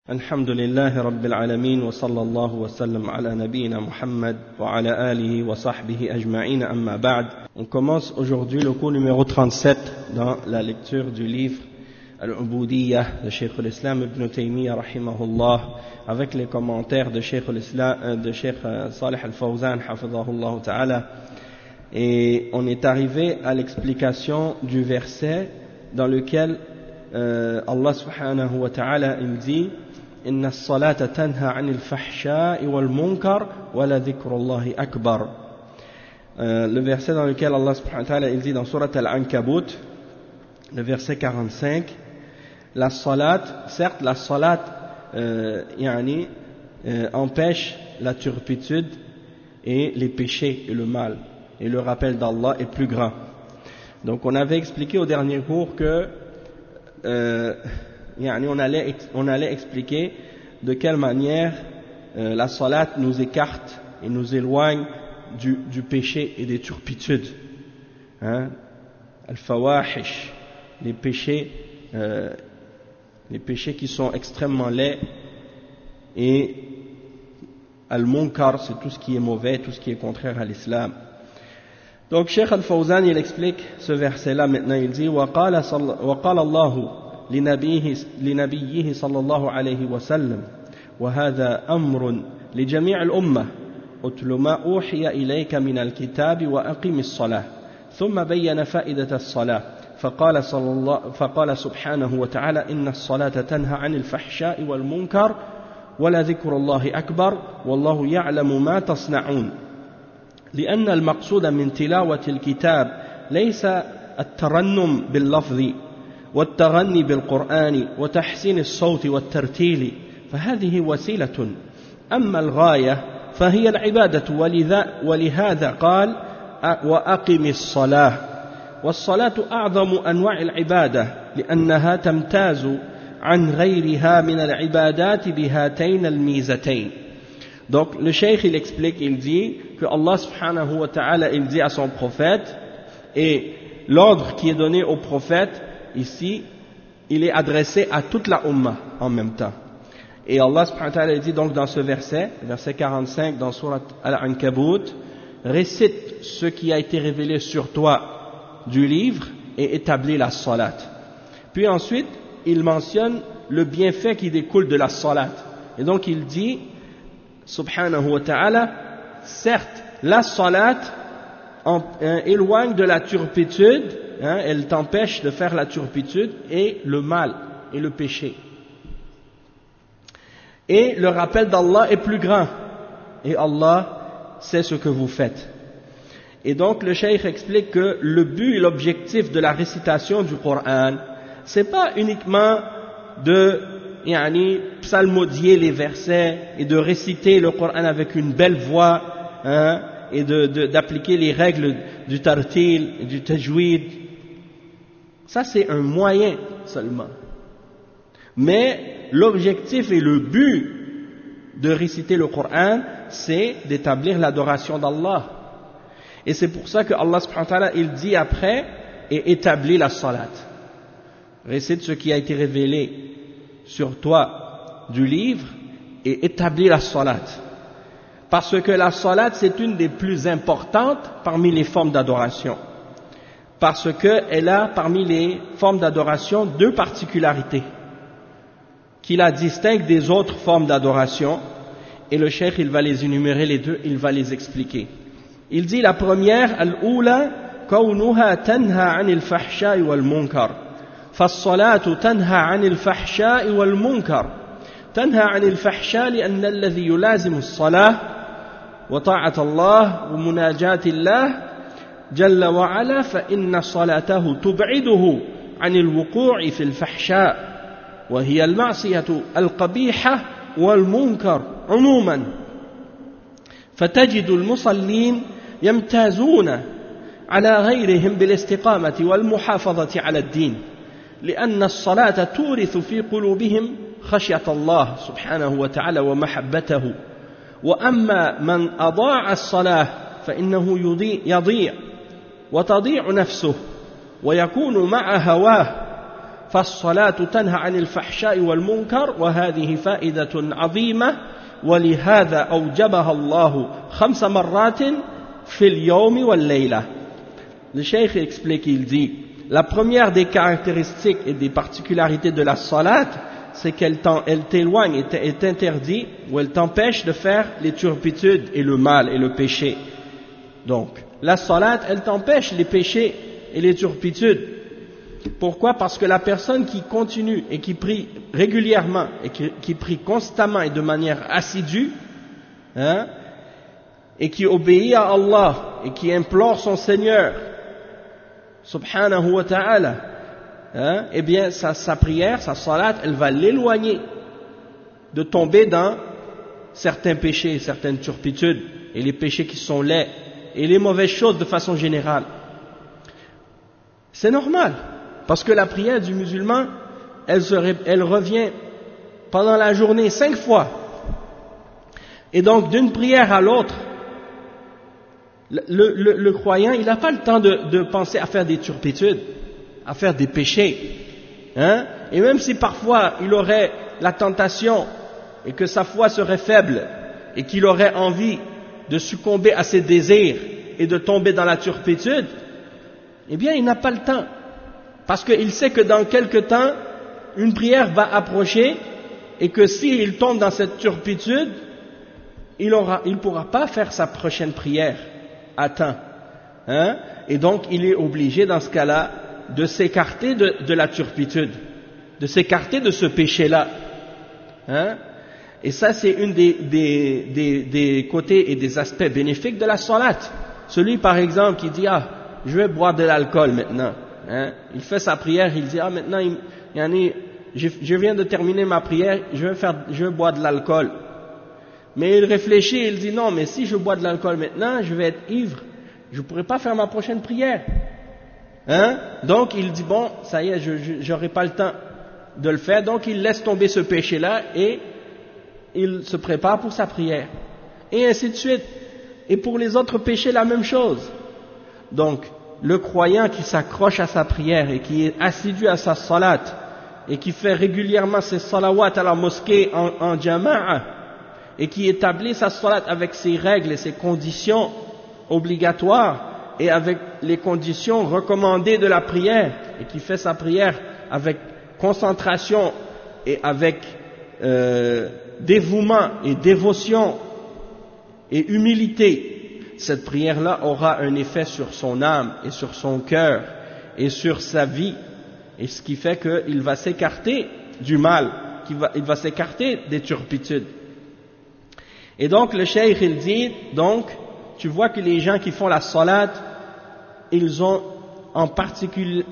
الحمد لله رب العالمين وصلى الله وسلم على نبينا محمد وعلى آله وصحبه أجمعين أما بعد. On commence aujourd'hui le cours numéro 37 dans la lecture du livre Al-Ubudiyya de Cheikh al-Islam Ibn Taymiyyah rahimahullah avec les commentaires de Cheikh Salih al-Fawzan hafidhahullah ta'ala. Et on est arrivé à l'explication du verset dans lequel Allah subhanahu wa ta'ala il dit إن الصلاة تنهى عن الفحشاء والمنكر ولذكر الله أكبر. Le verset dans lequel Allah subhanahu wa ta'ala il dit dans Surat Al-Ankabut, le verset 45, la salat, certes la salat empêche la turpitude et les péchés et le mal, et le rappel d'Allah est plus grand. Donc on avait expliqué au dernier cours que on allait expliquer de quelle manière la salat nous écarte et nous éloigne du péché et des turpitudes, al-fawahish, les péchés qui sont extrêmement laids, et al-munkar, c'est tout ce qui est mauvais, tout ce qui est contraire à l'islam. Donc Cheikh al-Fawzan il explique ce verset là maintenant, il dit وقال الله لنبيه صلى الله عليه وسلم وهذا أمر لجميع الأمة أتل ما أوحي إليك من الكتاب وأقم الصلاة ثم بين فائدة الصلاة فقال سبحانه وتعالى إن الصلاة تنهى عن الفحشاء والمنكر ولذكر الله أكبر والله يعلم ما تصنعون لأن المقصود من تلاوة الكتاب ليس الترنم باللفظ والتغني بالقرآن وتحسين الصوت والترتيل فهذه وسيلة أما الغاية فهي العبادة ولهذا قال وأقم الصلاة والصلاة أعظم أنواع العبادة لأنها تمتاز عن غيرها من العبادات بهاتين الميزتين. Donc le cheikh il explique, il dit que Allah subhanahu wa ta'ala il dit à son prophète, et l'ordre qui est donné au prophète ici, il est adressé à toute la Ummah en même temps. Et Allah subhanahu wa ta'ala dit donc dans ce verset 45 dans Surat Al-Ankabut, récite ce qui a été révélé sur toi du livre et établis la salat. Puis ensuite, il mentionne le bienfait qui découle de la salat. Et donc il dit, subhanahu wa ta'ala, certes, la salat éloigne de la turpitude, elle t'empêche de faire la turpitude et le mal et le péché. Et le rappel d'Allah est plus grand. Et Allah sait ce que vous faites. Et donc le cheikh explique que le but et l'objectif de la récitation du Coran, c'est pas uniquement de psalmodier les versets et de réciter le Coran avec une belle voix, et d'appliquer les règles du tartil et du tajwid. Ça c'est un moyen seulement. Mais l'objectif et le but de réciter le Coran, c'est d'établir l'adoration d'Allah. Et c'est pour ça que Allah subhanahu wa ta'ala il dit après, et établit la salat. Récite ce qui a été révélé sur toi du livre et établis la salat. Parce que la salat c'est une des plus importantes parmi les formes d'adoration. Parce qu'elle a parmi les formes d'adoration deux particularités qui la distinguent des autres formes d'adoration, et le cheikh il va les énumérer les deux, il va les expliquer. Il dit la première, al-oula kawnuha tanha anil fahsha'i wal munkar. فالصلاة تنهى عن الفحشاء والمنكر تنهى عن الفحشاء لأن الذي يلازم الصلاة وطاعة الله ومناجاة الله جل وعلا فإن صلاته تبعده عن الوقوع في الفحشاء وهي المعصية القبيحة والمنكر عموما فتجد المصلين يمتازون على غيرهم بالاستقامة والمحافظة على الدين لأن الصلاة تورث في قلوبهم خشية الله سبحانه وتعالى ومحبته وأما من أضاع الصلاة فإنه يضيع وتضيع نفسه ويكون مع هواه فالصلاة تنهى عن الفحشاء والمنكر وهذه فائدة عظيمة ولهذا أوجبها الله 5 مرات في اليوم والليلة. Le cheikh explique, il dit, la première des caractéristiques et des particularités de la salat, c'est qu'elle t'éloigne et t'interdit, ou elle t'empêche de faire les turpitudes et le mal et le péché. Donc, la salat, elle t'empêche les péchés et les turpitudes. Pourquoi? Parce que la personne qui continue et qui prie régulièrement et qui prie constamment et de manière assidue, et qui obéit à Allah et qui implore son Seigneur, subhanahu wa ta'ala, eh bien sa prière, sa salat, elle va l'éloigner de tomber dans certains péchés, certaines turpitudes et les péchés qui sont laids et les mauvaises choses de façon générale. C'est normal, parce que la prière du musulman, elle revient pendant la journée 5 fois. Et donc d'une prière à l'autre, le croyant, il n'a pas le temps de penser à faire des turpitudes, à faire des péchés. Et même si parfois il aurait la tentation et que sa foi serait faible et qu'il aurait envie de succomber à ses désirs et de tomber dans la turpitude, eh bien il n'a pas le temps. Parce qu'il sait que dans quelque temps, une prière va approcher et que s'il tombe dans cette turpitude, il ne pourra pas faire sa prochaine prière à temps. Et donc il est obligé dans ce cas-là de s'écarter de la turpitude, de s'écarter de ce péché-là. Et ça c'est une des côtés et des aspects bénéfiques de la salat. Celui par exemple qui dit je vais boire de l'alcool maintenant. Il fait sa prière, il dit maintenant je viens de terminer ma prière, je vais boire de l'alcool. Mais il réfléchit, il dit non, mais si je bois de l'alcool maintenant, je vais être ivre, je ne pourrai pas faire ma prochaine prière. Donc il dit bon, ça y est, je n'aurai pas le temps de le faire, donc il laisse tomber ce péché-là et il se prépare pour sa prière. Et ainsi de suite. Et pour les autres péchés, la même chose. Donc, le croyant qui s'accroche à sa prière et qui est assidu à sa salat et qui fait régulièrement ses salawats à la mosquée en jama'a et qui établit sa salat avec ses règles et ses conditions obligatoires et avec les conditions recommandées de la prière et qui fait sa prière avec concentration et avec dévouement et dévotion et humilité, cette prière-là aura un effet sur son âme et sur son cœur et sur sa vie, et ce qui fait qu'il va s'écarter du mal, il va s'écarter des turpitudes. Et donc le cheikh il dit, donc tu vois que les gens qui font la salat, ils ont en particulier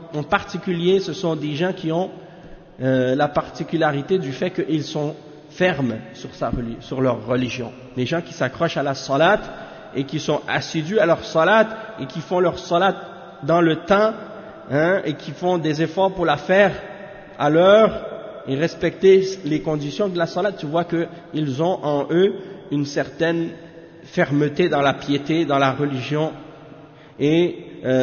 ce sont des gens qui ont la particularité du fait qu'ils sont fermes sur leur religion. Les gens qui s'accrochent à la salat et qui sont assidus à leur salat et qui font leur salat dans le temps, et qui font des efforts pour la faire à l'heure et respecter les conditions de la salat, tu vois qu'ils ont en eux une certaine fermeté dans la piété, dans la religion, et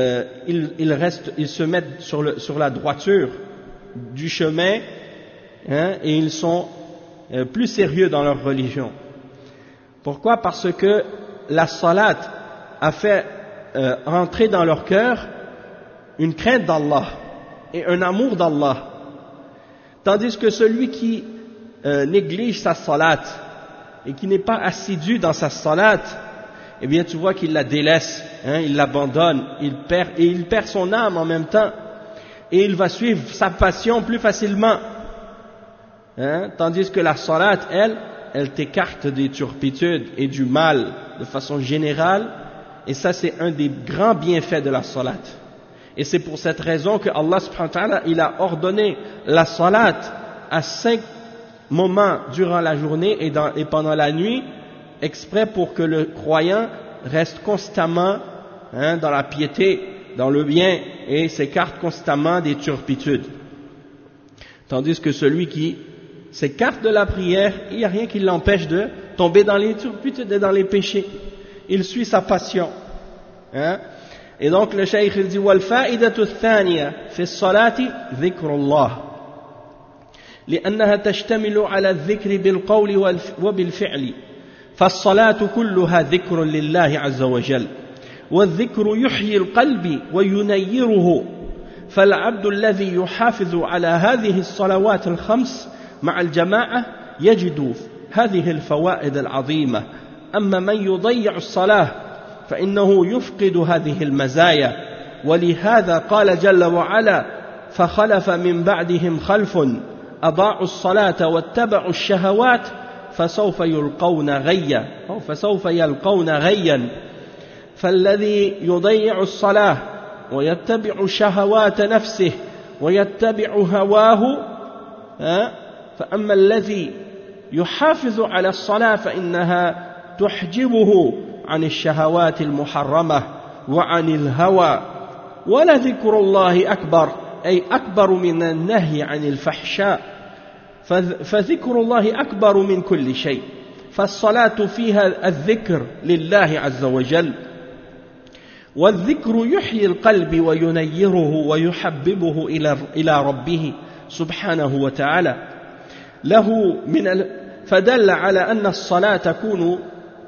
ils se mettent sur la droiture du chemin, et ils sont plus sérieux dans leur religion. Pourquoi? Parce que la salat a fait entrer dans leur cœur une crainte d'Allah et un amour d'Allah. Tandis que celui qui néglige sa salat et qui n'est pas assidu dans sa salat, eh bien tu vois qu'il la délaisse, il l'abandonne, il perd son âme en même temps, et il va suivre sa passion plus facilement. Tandis que la salat, elle t'écarte des turpitudes et du mal de façon générale, et ça c'est un des grands bienfaits de la salat. Et c'est pour cette raison que Allah subhanahu wa ta'ala, il a ordonné la salat à 5 moments durant la journée et pendant la nuit, exprès pour que le croyant reste constamment dans la piété, dans le bien, et s'écarte constamment des turpitudes. Tandis que celui qui s'écarte de la prière, il n'y a rien qui l'empêche de tomber dans les turpitudes et dans les péchés. Il suit sa passion. Et donc le cheikh il dit والفائدة الثانية في الصلاة ذكر الله لأنها تشتمل على الذكر بالقول وبالفعل فالصلاة كلها ذكر لله عز وجل والذكر يحيي القلب وينيره فالعبد الذي يحافظ على هذه الصلوات الخمس مع الجماعة يجد هذه الفوائد العظيمة أما من يضيع الصلاة فإنه يفقد هذه المزايا ولهذا قال جل وعلا فخلف من بعدهم خلف أضاعوا الصلاة واتبعوا الشهوات فسوف يلقون غيا فالذي يضيع الصلاة ويتبع شهوات نفسه ويتبع هواه فأما الذي يحافظ على الصلاة فإنها تحجبه عن الشهوات المحرمة وعن الهوى ولذكر الله أكبر أي أكبر من النهي عن الفحشاء فذكر الله أكبر من كل شيء فالصلاة فيها الذكر لله عز وجل والذكر يحيي القلب وينيره ويحببه إلى ربه سبحانه وتعالى له فدل على أن الصلاة تكون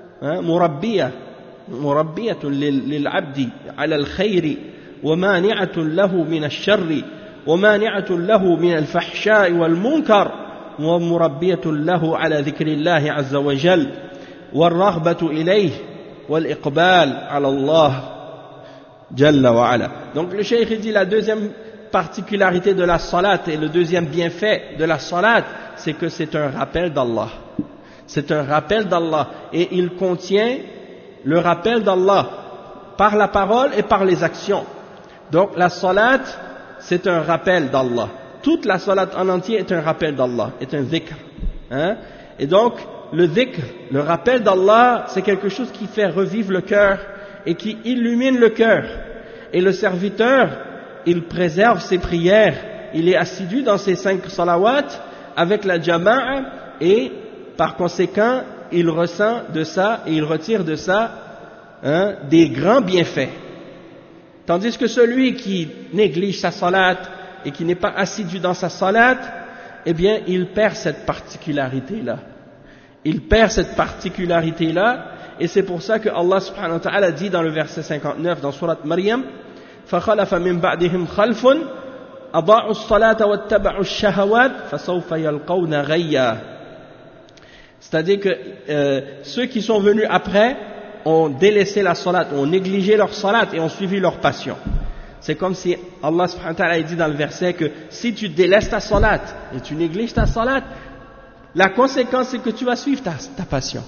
مربية للعبد على الخير ومانعة له من الشر ومانعة له من الفحشاء والمنكر ومربية له على ذكر الله عز وجل والرغبة إليه والإقبال على الله جل وعلا. Donc le cheikh dit la deuxième particularité de la salat et le deuxième bienfait de la salat, c'est que c'est un rappel d'Allah. C'est un rappel d'Allah et il contient le rappel d'Allah par la parole et par les actions. Donc la salat, c'est un rappel d'Allah. Toute la salat en entier est un rappel d'Allah, est un dhikr. Et donc le dhikr, le rappel d'Allah, c'est quelque chose qui fait revivre le cœur et qui illumine le cœur. Et le serviteur, il préserve ses prières, il est assidu dans ses 5 salawats avec la jama'a et par conséquent, il ressent de ça et il retire de ça des grands bienfaits. Tandis que celui qui néglige sa salat et qui n'est pas assidu dans sa salat, eh bien, il perd cette particularité-là. Il perd cette particularité-là, et c'est pour ça que Allah subhanahu wa ta'ala dit dans le verset 59 dans sourate Maryam, فَخَلَفَ مِن بَعْدِهِمْ خَلْفٌ أَضَاعُوا الصَّلَاةَ وَاتَّبَعُوا الشَّهَوَاتِ فَسَوْفَ يَلْقَوْنَ غَيًّا. C'est-à-dire que ceux qui sont venus après ont délaissé la salat, ont négligé leur salat et ont suivi leur passion. C'est comme si Allah subhanahu wa ta'ala dit dans le verset que si tu délaisses ta salat et tu négliges ta salat, la conséquence c'est que tu vas suivre ta passion.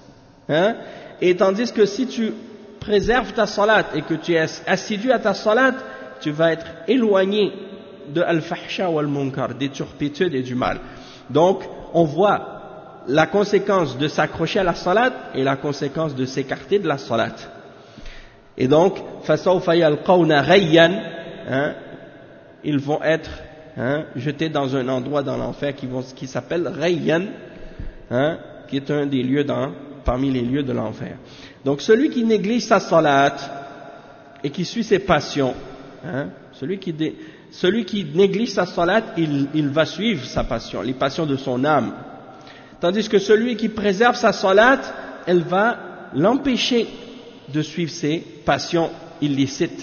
Et tandis que si tu préserves ta salat et que tu es assidu à ta salat, tu vas être éloigné de al-fahsha ou al-munkar, des turpitudes et du mal. Donc on voit la conséquence de s'accrocher à la salat et la conséquence de s'écarter de la salat. Et donc, فَسَوْفَ يَلْقَوْنَ غَيًّا, ils vont être jetés dans un endroit dans l'enfer qui s'appelle Rayyan, qui est un des lieux parmi les lieux de l'enfer. Donc celui qui néglige sa salat et qui suit ses passions, celui qui néglige sa salat, il va suivre sa passion, les passions de son âme. Tandis que celui qui préserve sa salat, elle va l'empêcher de suivre ses passions illicites.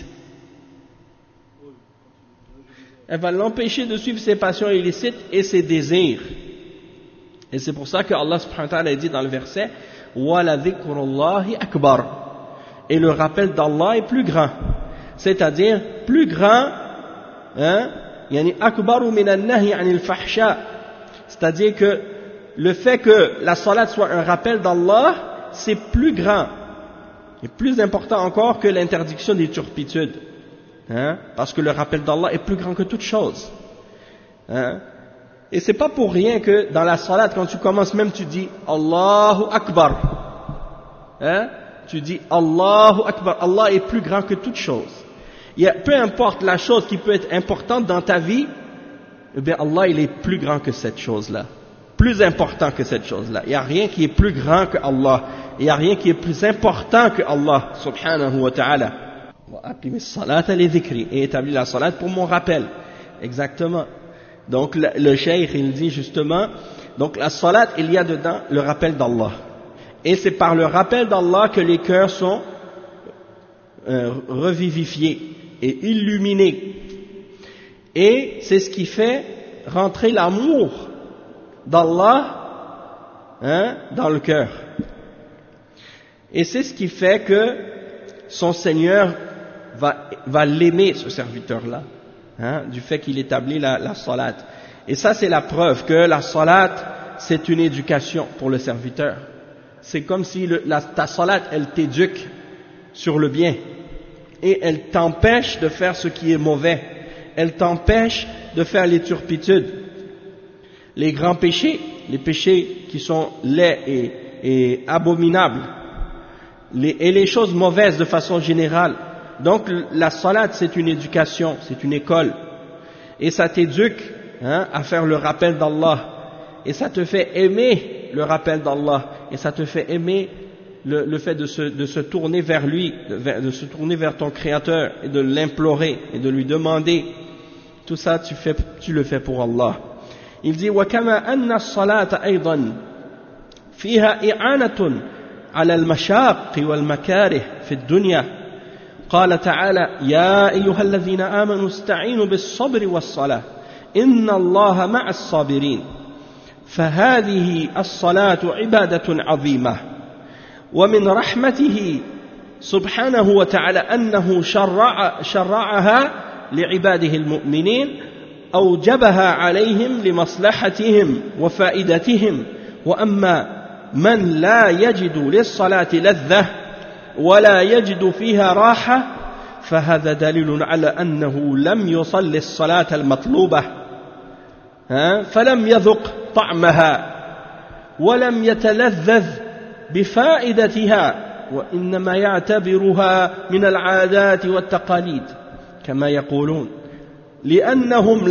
Elle va l'empêcher de suivre ses passions illicites et ses désirs. Et c'est pour ça que Allah subhanahu wa ta'ala dit dans le verset وَلَا ذِكْرُ اللَّهِ أَكْبَرُ, et le rappel d'Allah est plus grand. C'est-à-dire plus grand, يعني أكبر من النهي عن الفحشاء. C'est-à-dire que le fait que la salat soit un rappel d'Allah, c'est plus grand et plus important encore que l'interdiction des turpitudes, parce que le rappel d'Allah est plus grand que toute chose. Et c'est pas pour rien que dans la salat, quand tu commences même, tu dis Allahu Akbar. Tu dis Allahu Akbar. Allah est plus grand que toute chose. Peu importe la chose qui peut être importante dans ta vie, eh bien Allah il est plus grand que cette chose-là. Plus important que cette chose-là. Il n'y a rien qui est plus grand que Allah. Il n'y a rien qui est plus important que Allah subhanahu wa ta'ala. Et établis la salat pour mon rappel. Exactement. Donc le cheikh il dit justement, donc la salat il y a dedans le rappel d'Allah. Et c'est par le rappel d'Allah que les cœurs sont revivifiés et illuminés. Et c'est ce qui fait rentrer l'amour d'Allah dans le cœur. Et c'est ce qui fait que son Seigneur va l'aimer, ce serviteur-là, du fait qu'il établit la salat. Et ça, c'est la preuve que la salat, c'est une éducation pour le serviteur. C'est comme si ta salat, elle t'éduque sur le bien. Et elle t'empêche de faire ce qui est mauvais. Elle t'empêche de faire les turpitudes. Les grands péchés, les péchés qui sont laids et abominables. Et les choses mauvaises de façon générale. Donc la salat c'est une éducation, c'est une école. Et ça t'éduque à faire le rappel d'Allah. Et ça te fait aimer le rappel d'Allah. Et ça te fait aimer le fait de se tourner vers lui, de se tourner vers ton Créateur et de l'implorer et de lui demander. Tout ça tu le fais pour Allah. Il dit وَكَمَا أَنَّ الصَّلَاةَ أَيْضًا فِيهَا إِعَانَةٌ على المشاق والمكاره في الدنيا قال تعالى يا أيها الذين آمنوا استعينوا بالصبر والصلاة إن الله مع الصابرين فهذه الصلاة عبادة عظيمة ومن رحمته سبحانه وتعالى أنه شرعها لعباده المؤمنين أوجبها عليهم لمصلحتهم وفائدتهم وأما من لا يجد للصلاة لذة ولا يجد فيها راحة فهذا دليل على أنه لم يصل الصلاة المطلوبة فلم يذق طعمها ولم يتلذذ بفائدتها وإنما يعتبرها من العادات والتقاليد كما يقولون لأنهم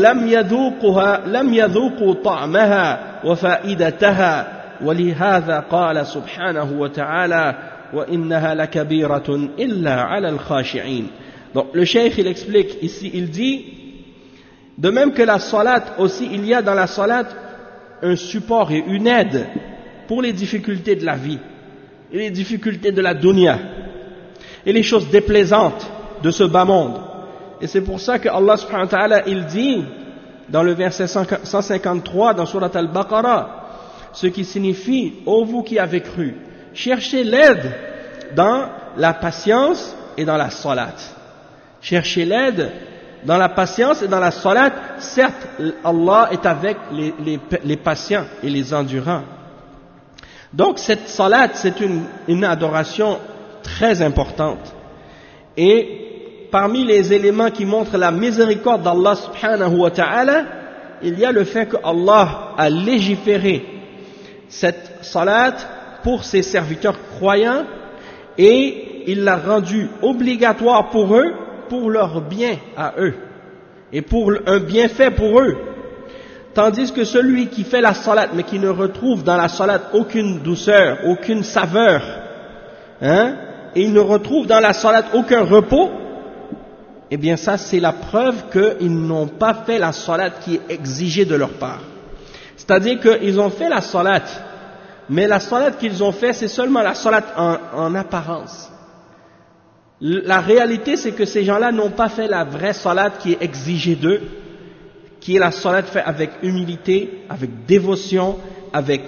لم يذوقوا طعمها وفائدتها ولهذا قال سبحانه وتعالى وإنها لكبيرة إلا على الخاشعين. Donc le cheikh il explique ici, il dit de même que la salat aussi, il y a dans la salat un support et une aide pour les difficultés de la vie et les difficultés de la dunya et les choses déplaisantes de ce bas monde. Et c'est pour ça que Allah subhanahu wa ta'ala il dit dans le verset 153 dans Surat Al-Baqarah, ce qui signifie ô vous qui avez cru, cherchez l'aide dans la patience et dans la salat. Cherchez l'aide dans la patience et dans la salat. Certes, Allah est avec les patients et les endurants. Donc cette salat, c'est une adoration très importante. Et parmi les éléments qui montrent la miséricorde d'Allah subhanahu wa ta'ala, il y a le fait que Allah a légiféré cette salat pour ses serviteurs croyants et il l'a rendue obligatoire pour eux, pour leur bien à eux et pour un bienfait pour eux. Tandis que celui qui fait la salat mais qui ne retrouve dans la salat aucune douceur, aucune saveur, et il ne retrouve dans la salat aucun repos, eh bien ça c'est la preuve qu'ils n'ont pas fait la salat qui est exigée de leur part. C'est-à-dire qu'ils ont fait la salat, mais la salat qu'ils ont fait, c'est seulement la salat en apparence. La réalité, c'est que ces gens-là n'ont pas fait la vraie salat qui est exigée d'eux, qui est la salat faite avec humilité, avec dévotion, avec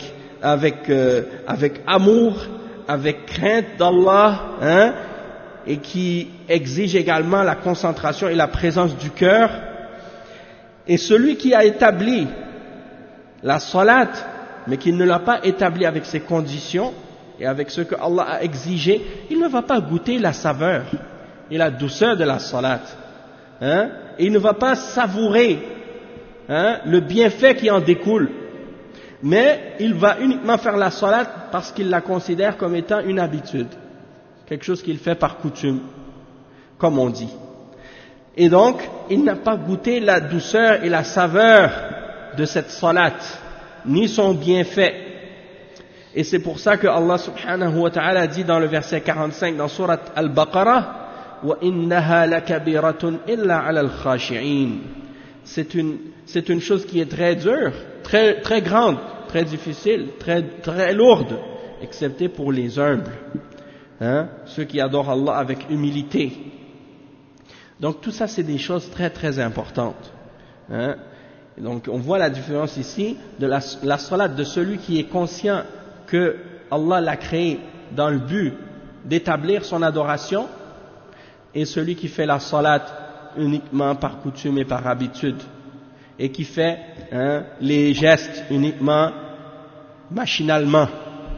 amour, avec crainte d'Allah, et qui exige également la concentration et la présence du cœur. Et celui qui a établi la salat, mais qui ne l'a pas établi avec ses conditions et avec ce que Allah a exigé, il ne va pas goûter la saveur et la douceur de la salat. Et il ne va pas savourer le bienfait qui en découle. Mais il va uniquement faire la salat parce qu'il la considère comme étant une habitude, quelque chose qu'il fait par coutume, comme on dit. Et donc, il n'a pas goûté la douceur et la saveur de cette salat, ni son bienfait. Et c'est pour ça que Allah subhanahu wa ta'ala dit dans le verset 45 dans Surat Al-Baqarah, وإنها لكبيرة إلا على الخاشعين. C'est une chose qui est très dure, très grande, très difficile, très lourde, excepté pour les humbles, ceux qui adorent Allah avec humilité. Donc tout ça c'est des choses très très importantes. Donc on voit la différence ici de la salat de celui qui est conscient que Allah l'a créé dans le but d'établir son adoration, et celui qui fait la salat uniquement par coutume et par habitude, et qui fait les gestes uniquement machinalement,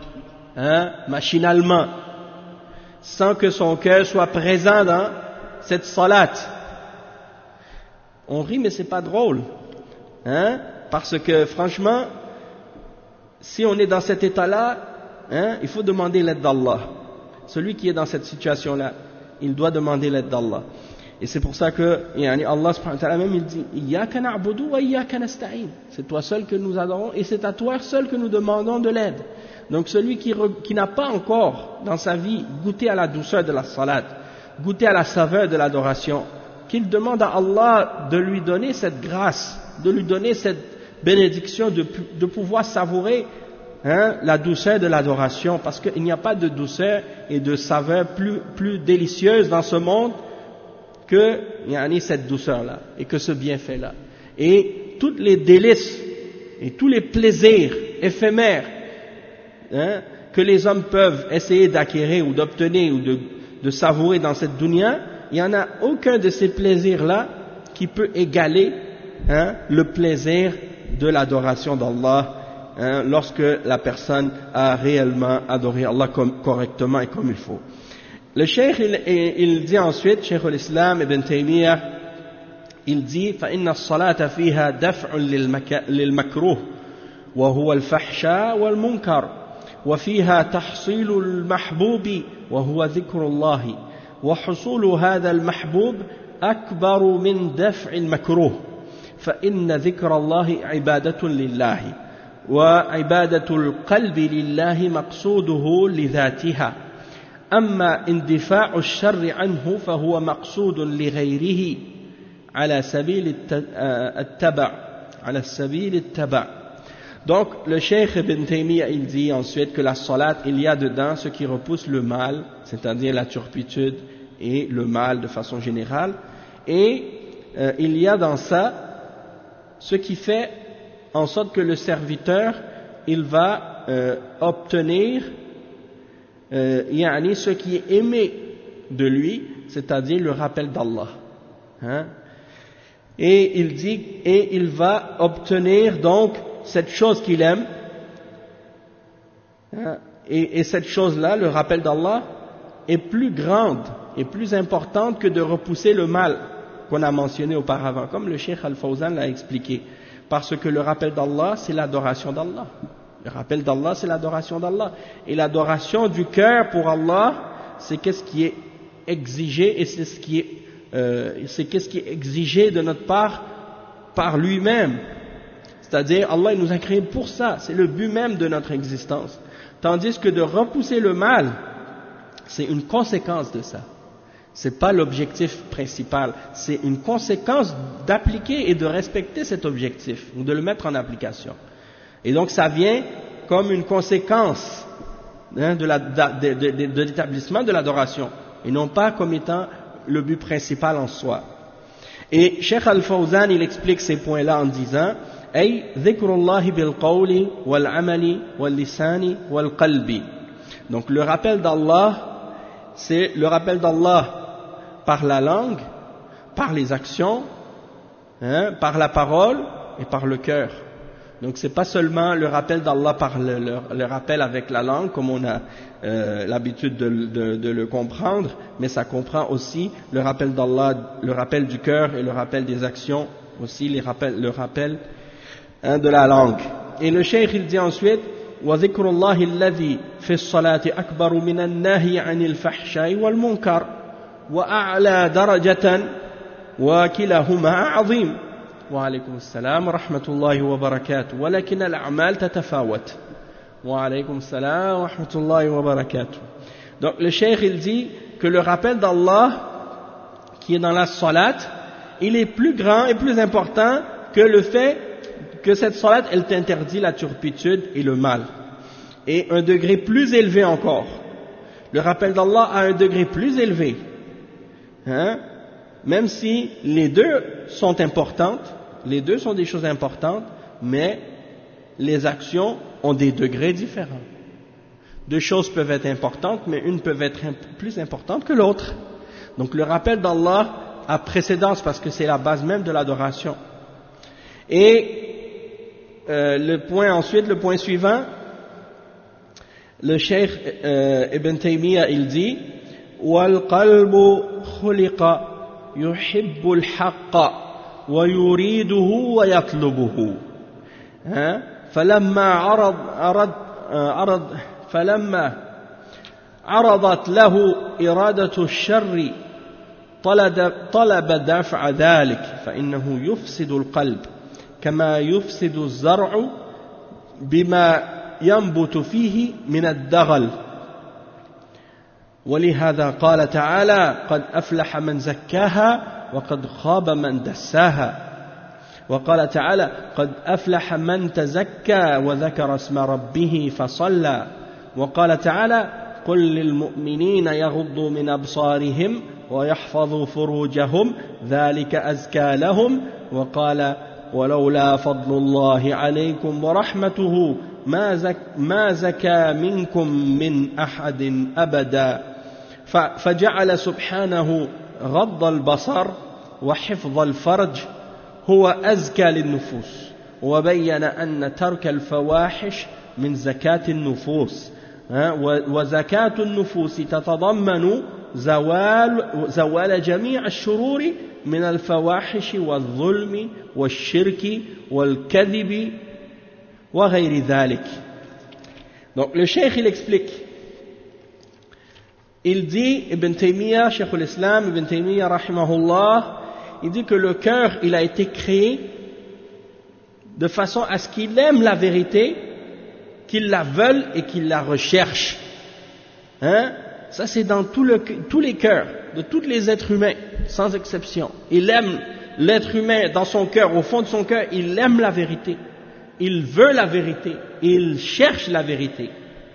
sans que son cœur soit présent dans cette salat. On rit mais c'est pas drôle, parce que franchement, si on est dans cet état-là, il faut demander l'aide d'Allah. Celui qui est dans cette situation-là, il doit demander l'aide d'Allah. Et c'est pour ça que Allah subhanahu wa ta'ala même il dit Iyyaka na'budu wa iyyaka nasta'in. C'est toi seul que nous adorons et c'est à toi seul que nous demandons de l'aide. Donc celui qui n'a pas encore dans sa vie goûté à la douceur de la salat, goûté à la saveur de l'adoration, qu'il demande à Allah de lui donner cette grâce, de lui donner cette bénédiction de pouvoir savourer la douceur de l'adoration, parce qu'il n'y a pas de douceur et de saveur plus délicieuse dans ce monde que cette douceur-là et que ce bienfait-là. Et tous les délices et tous les plaisirs éphémères que les hommes peuvent essayer d'acquérir ou d'obtenir ou de savourer dans cette dunya, il n'y en a aucun de ces plaisirs-là qui peut égaler le plaisir de l'adoration d'Allah lorsque la personne a réellement adoré Allah correctement et comme il faut. Le cheikh il dit ensuite, cheikh al-Islam ibn Taymiyyah, il dit فإن الصلاة فيها دفع للمكروه وهو الفحشاء والمنكر وفيها تحصيل المحبوب وهو ذكر الله وحصول هذا المحبوب أكبر من دفع المكروه فإن ذكر الله عبادة لله وعبادة القلب لله مقصوده لذاتها أما اندفاع الشر عنه فهو مقصود لغيره على سبيل التبع. Donc le cheikh Ibn Taymiyyah il dit ensuite que la salat, il y a dedans ce qui repousse le mal, c'est-à-dire la turpitude et le mal de façon générale, et il y a dans ça ce qui fait en sorte que le serviteur il va obtenir ce qui est aimé de lui, c'est-à-dire le rappel d'Allah. Et il dit, et il va obtenir donc cette chose qu'il aime, et cette chose-là, le rappel d'Allah, est plus grande et plus importante que de repousser le mal qu'on a mentionné auparavant, comme le Cheikh Al-Fawzan l'a expliqué, parce que le rappel d'Allah, c'est l'adoration d'Allah. Le rappel d'Allah, c'est l'adoration d'Allah. Et l'adoration du cœur pour Allah, c'est qu'est-ce qui est exigé, et c'est qu'est-ce qui est exigé de notre part par lui-même. C'est-à-dire, Allah il nous a créés pour ça, c'est le but même de notre existence. Tandis que de repousser le mal, c'est une conséquence de ça. C'est pas l'objectif principal, c'est une conséquence d'appliquer et de respecter cet objectif, ou de le mettre en application. Et donc ça vient comme une conséquence de l'établissement de l'adoration, et non pas comme étant le but principal en soi. Et Cheikh Al-Fawzan il explique ces points-là en disant أي ذكر الله بالقول والعمل واللسان والقلب. Donc le rappel d'Allah, c'est le rappel d'Allah par la langue, par les actions, par la parole et par le cœur. Donc c'est pas seulement le rappel d'Allah par le rappel avec la langue comme on a l'habitude de le comprendre, mais ça comprend aussi le rappel d'Allah, le rappel du cœur et le rappel des actions, aussi le rappel de la langue. Et le cheikh il dit ensuite وذكر الله الذي في الصلاة أكبر من النهي عن الفحشاء والمنكر وأعلى درجة وكلاهما عظيم. وعليكم السلام ورحمة الله وبركاته ولكن الأعمال تتفاوت. وعليكم السلام ورحمة الله وبركاته. Donc le cheikh il dit que le rappel d'Allah qui est dans la salat, il est plus grand et plus important que le fait que cette salat, elle t'interdit la turpitude et le mal. Et un degré plus élevé encore. Le rappel d'Allah a un degré plus élevé. Même si les deux sont importantes, les deux sont des choses importantes, mais les actions ont des degrés différents. Deux choses peuvent être importantes, mais une peut être plus importante que l'autre. Donc le rappel d'Allah a précédence parce que c'est la base même de l'adoration. Et le point suivant, le cheikh Ibn Taymiyyah il dit وَالْقَلْبُ خُلِقَ يُحِبُّ الْحَقَّ وَيُرِيدُهُ وَيَطْلُبُهُ فلما عرضت له إرادة الشر طلب دفع ذلك فإنه يفسد القلب كما يفسد الزرع بما ينبت فيه من الدغل ولهذا قال تعالى قد أفلح من زكاها وقد خاب من دساها وقال تعالى قد أفلح من تزكى وذكر اسم ربه فصلى وقال تعالى قل للمؤمنين يغضوا من أبصارهم ويحفظوا فروجهم ذلك أزكى لهم وقال ولولا فضل الله عليكم ورحمته ما زكى منكم من أحد أبدا فجعل سبحانه غض البصر وحفظ الفرج هو أزكى للنفوس وبين أن ترك الفواحش من زكاة النفوس وزكاة النفوس تتضمن زوال جميع الشرور من الفواحش والظلم والشرك والكذب وغير ذلك. Donc le cheikh il explique, il dit, Ibn Taymiyyah, Cheikh l'Islam, Ibn Taymiyyah rahimahullah, il dit que le cœur il a été créé de façon à ce qu'il aime la vérité, qu'il la veuille et qu'il la recherche. Ça c'est dans tous les cœurs de tous les êtres humains, sans exception. Il aime l'être humain dans son cœur, au fond de son cœur, il aime la vérité. Il veut la vérité, il cherche la vérité.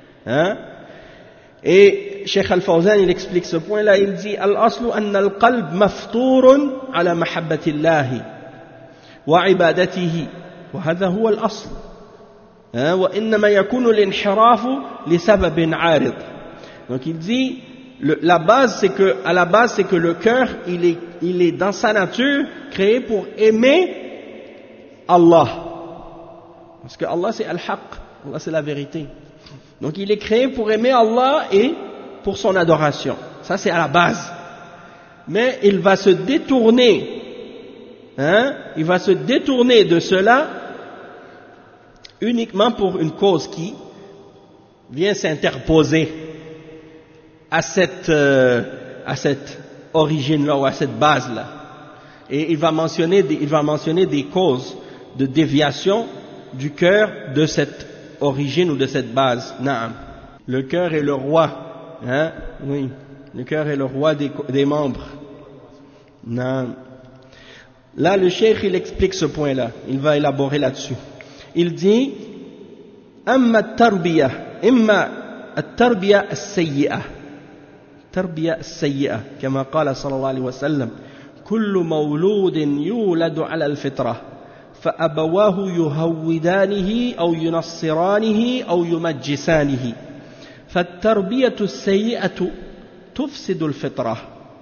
Et Cheikh Al-Fawzan il explique ce point-là, il dit Al-aslu anna al-qalb mafturun ala mahabbatillahi wa ibadatihi wa hadha huwa al-asl wa innama yakunu al-inhirafu li sababin arid. Donc il dit à la base c'est que le cœur il est dans sa nature créé pour aimer Allah. Parce que Allah c'est al-haq, Allah c'est la vérité. Donc il est créé pour aimer Allah et pour son adoration. Ça c'est à la base. Mais il va se détourner, il va se détourner de cela uniquement pour une cause qui vient s'interposer à cette origine-là ou à cette base-là. Et il va mentionner des causes de déviation du cœur de cette origine ou de cette base. Naam. Le cœur est le roi, oui, le cœur est le roi des membres. Naam. Là le cheikh il explique ce point-là, il va élaborer là-dessus. Il dit amma at-tarbiya imma at-tarbiya as-sayyi'ah tarbiya as-sayyi'ah kama qala sallallahu alayhi wa sallam kullu mawludin yuladu ala al-fitrah فأبواه يهودانه أو ينصرانه أو يمجسانه فالتربية السيئة تفسد الفطرة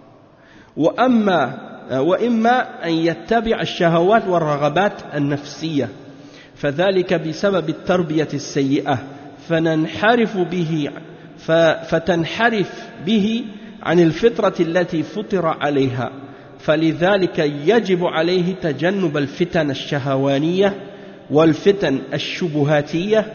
وإما أن يتبع الشهوات والرغبات النفسية فذلك بسبب التربية السيئة فتنحرف به عن الفطرة التي فطر عليها فلذلك يجب عليه تجنب الفتن الشهوانية والفتن الشبهاتية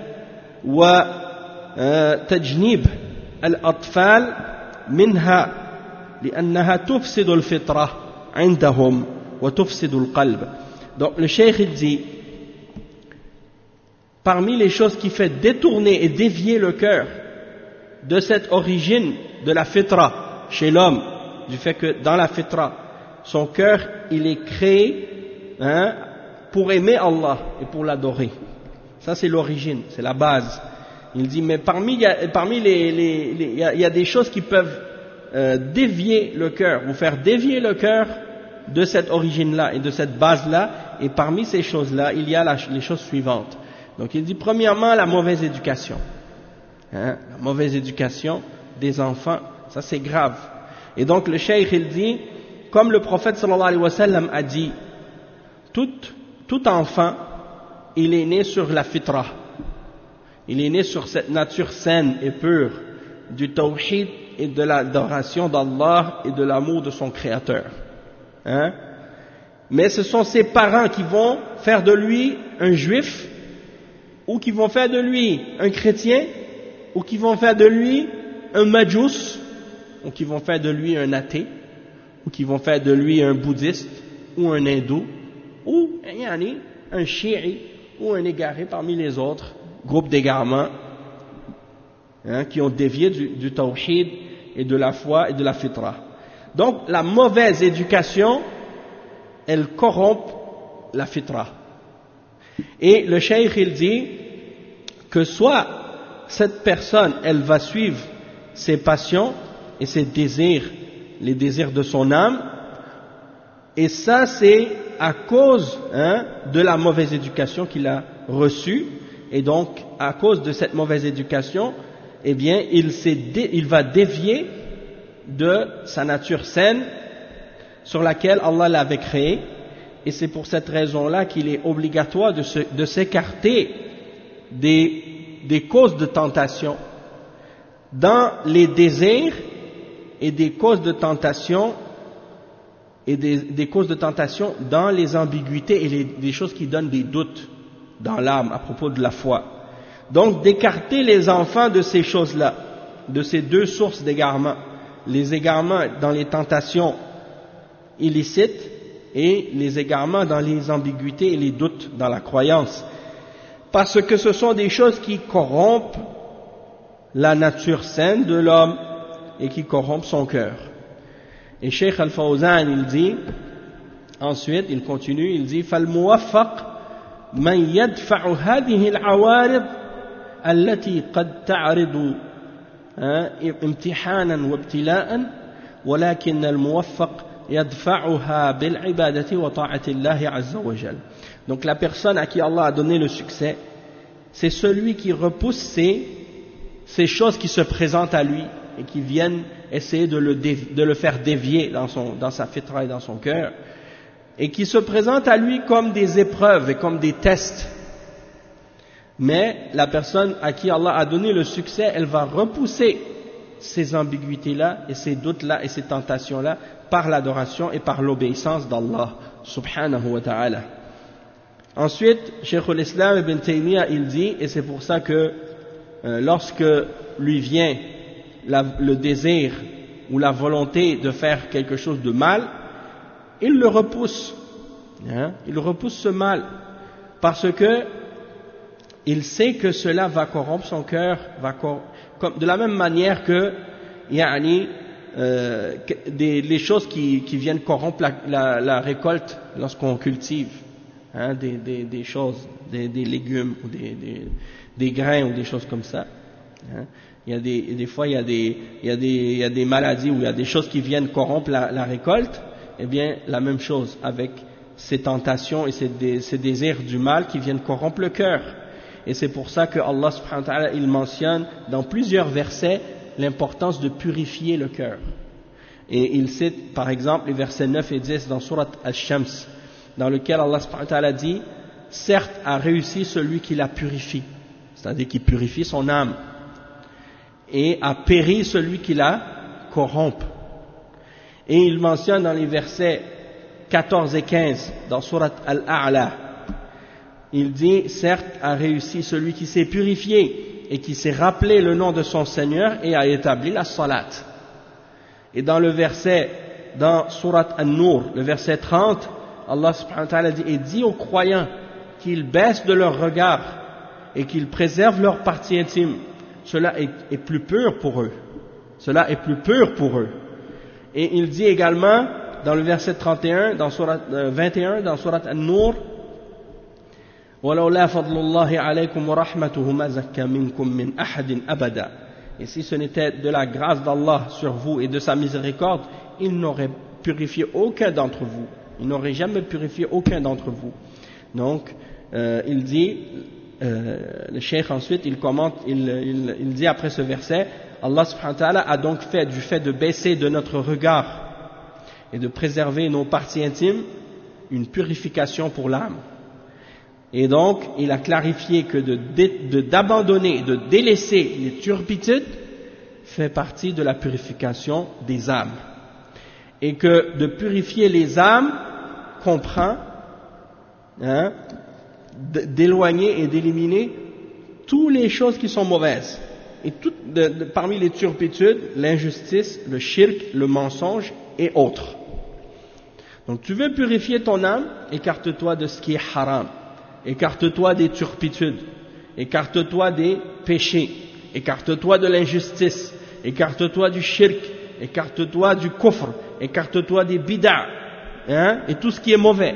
وتجنيب الأطفال منها لأنها تفسد الفطرة عندهم وتفسد القلب. Donc le cheikh dit parmi les choses qui fait détourner et dévier le cœur de cette origine de la fitra chez l'homme, du fait que dans la fitra son cœur, il est créé pour aimer Allah et pour l'adorer. Ça c'est l'origine, c'est la base. Il dit, mais il y a des choses qui peuvent dévier le cœur, ou faire dévier le cœur de cette origine-là et de cette base-là, et parmi ces choses-là, il y a les choses suivantes. Donc il dit, premièrement, la mauvaise éducation. La mauvaise éducation des enfants, ça c'est grave. Et donc le cheikh, il dit, comme le prophète sallallahu alayhi wa sallam a dit, tout enfant, il est né sur la fitra. Il est né sur cette nature saine et pure du tawhid et de l'adoration d'Allah et de l'amour de son créateur. Mais ce sont ses parents qui vont faire de lui un juif, ou qui vont faire de lui un chrétien, ou qui vont faire de lui un majous, ou qui vont faire de lui un athée, ou qui vont faire de lui un bouddhiste, ou un hindou, ou un chiite, ou un égaré parmi les autres groupes d'égarements qui ont dévié du tawhid et de la foi et de la fitra. Donc la mauvaise éducation, elle corrompt la fitra. Et le cheikh, il dit que soit cette personne, elle va suivre ses passions et ses désirs, les désirs de son âme, et ça c'est à cause de la mauvaise éducation qu'il a reçue, et donc à cause de cette mauvaise éducation, eh bien il va dévier de sa nature saine sur laquelle Allah l'avait créé, et c'est pour cette raison-là qu'il est obligatoire de s'écarter des causes de tentation dans les désirs et des causes de tentation et des causes de tentation dans les ambiguïtés et des choses qui donnent des doutes dans l'âme à propos de la foi. Donc d'écarter les enfants de ces choses-là, de ces deux sources d'égarement, les égarements dans les tentations illicites et les égarements dans les ambiguïtés et les doutes dans la croyance, parce que ce sont des choses qui corrompent la nature saine de l'homme et qui corrompent son cœur. Et Cheikh Al-Fawzan, il dit, ensuite, il continue, il dit, فَالْمُوَفَّقْ مَنْ يَدْفَعُ هَذِهِ الْعَوَارِضِ التي قد تعرض امتحانا وابتلاء ولكن الموفق يدفعها بالعبادة وطاعة الله عز وجل. Donc la personne à qui Allah a donné le succès, c'est celui qui repousse ces choses qui se présentent à lui et qui viennent essayer de le faire dévier dans sa fitra et dans son cœur, et qui se présentent à lui comme des épreuves et comme des tests. Mais la personne à qui Allah a donné le succès, elle va repousser ces ambiguïtés-là et ces doutes-là et ces tentations-là par l'adoration et par l'obéissance d'Allah subhanahu wa ta'ala. Ensuite, Cheikh al-Islam ibn Taymiyyah, il dit, et c'est pour ça que lorsque lui vient le désir ou la volonté de faire quelque chose de mal, il le repousse. Il repousse ce mal parce que il sait que cela va corrompre son cœur, de la même manière que les choses qui viennent corrompre la récolte lorsqu'on cultive des choses, des légumes ou des grains ou des choses comme ça. Il y a des fois il y a des maladies ou il y a des choses qui viennent corrompre la récolte. Eh bien la même chose avec ces tentations et ces désirs du mal qui viennent corrompre le cœur. Et c'est pour ça que Allah subhanahu wa ta'ala, il mentionne dans plusieurs versets l'importance de purifier le cœur. Et il cite par exemple les versets 9 et 10 dans Surat Al-Shams, dans lequel Allah subhanahu wa ta'ala dit, certes a réussi celui qui la purifie, c'est-à-dire qui purifie son âme, et a péri celui qui la corrompt. Et il mentionne dans les versets 14 et 15 dans Surat Al-A'la, il dit, certes a réussi celui qui s'est purifié et qui s'est rappelé le nom de son Seigneur et a établi la salat. Et dans le verset, dans Surat An-Nur, le verset 30, Allah subhanahu wa ta'ala dit, et dit aux croyants qu'ils baissent de leur regard et qu'ils préservent leur partie intime. Cela est plus pur pour eux. Cela est plus pur pour eux. Et il dit également dans le verset 31, dans surat 21, dans surat An-Nur, وَلَوْلَا فَضْلُ اللَّهِ عَلَيْكُمْ وَرَحْمَتُهُ مَا زَكَّى مِنْكُمْ مِنْ أَحَدٍ أَبَدًا. Et si ce n'était de la grâce d'Allah sur vous et de sa miséricorde, il n'aurait purifié aucun d'entre vous. Il n'aurait jamais purifié aucun d'entre vous. Donc, il dit, le cheikh ensuite, il commente, il dit après ce verset, Allah subhanahu wa ta'ala a donc fait, du fait de baisser de notre regard et de préserver nos parties intimes, une purification pour l'âme. Et donc, il a clarifié que d'abandonner, de délaisser les turpitudes fait partie de la purification des âmes. Et que de purifier les âmes comprend d'éloigner et d'éliminer toutes les choses qui sont mauvaises. Et parmi les turpitudes, l'injustice, le shirk, le mensonge et autres. Donc tu veux purifier ton âme, écarte-toi de ce qui est haram. Écarte-toi des turpitudes, écarte-toi des péchés, écarte-toi de l'injustice, écarte-toi du shirk, écarte-toi du kufr, écarte-toi des bid'a, et tout ce qui est mauvais.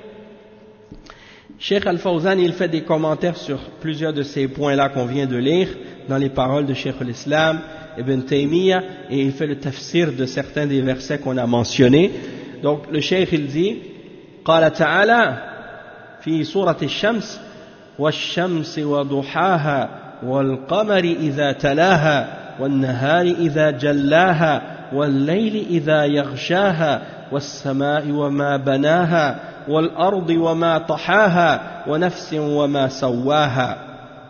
Cheikh Al-Fawzan, il fait des commentaires sur plusieurs de ces points-là qu'on vient de lire dans les paroles de Cheikh al-Islam, Ibn Taymiyyah, et il fait le tafsir de certains des versets qu'on a mentionnés. Donc le Cheikh il dit, قال تعالى في سورة الشمس والشمس وضحاها والقمر إذا تلاها والنهار إذا جلاها والليل إذا يغشاها والسماء وما بناها والأرض وما طحاها ونفس وما سواها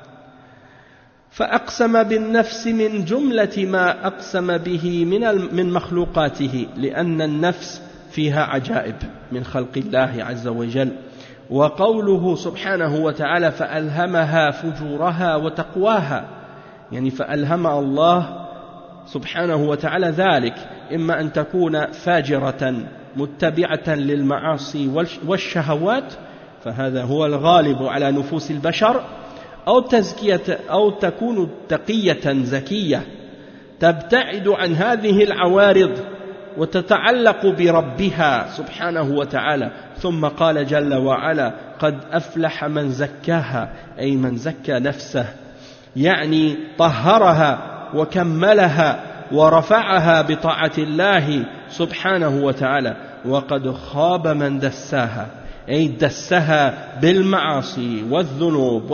فأقسم بالنفس من جملة ما أقسم به من مخلوقاته لأن النفس فيها عجائب من خلق الله عز وجل وقوله سبحانه وتعالى فألهمها فجورها وتقواها يعني فألهم الله سبحانه وتعالى ذلك إما أن تكون فاجرة متبعة للمعاصي والشهوات فهذا هو الغالب على نفوس البشر أو تكون تقية زكية تبتعد عن هذه العوارض وتتعلق بربها سبحانه وتعالى ثم قال جل وعلا قد أفلح من زكاها أي من زكى نفسه يعني طهرها وكملها ورفعها بطاعة الله سبحانه وتعالى وقد خاب من دساها أي دسها بالمعاصي والذنوب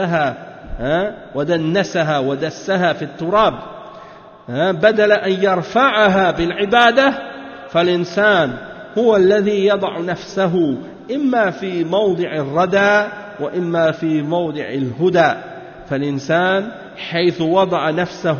ودنسها ودسها في التراب بدل أن يرفعها بالعبادة فالإنسان هو الذي يضع نفسه إما في موضع الردى وإما في موضع الهدى فالإنسان حيث وضع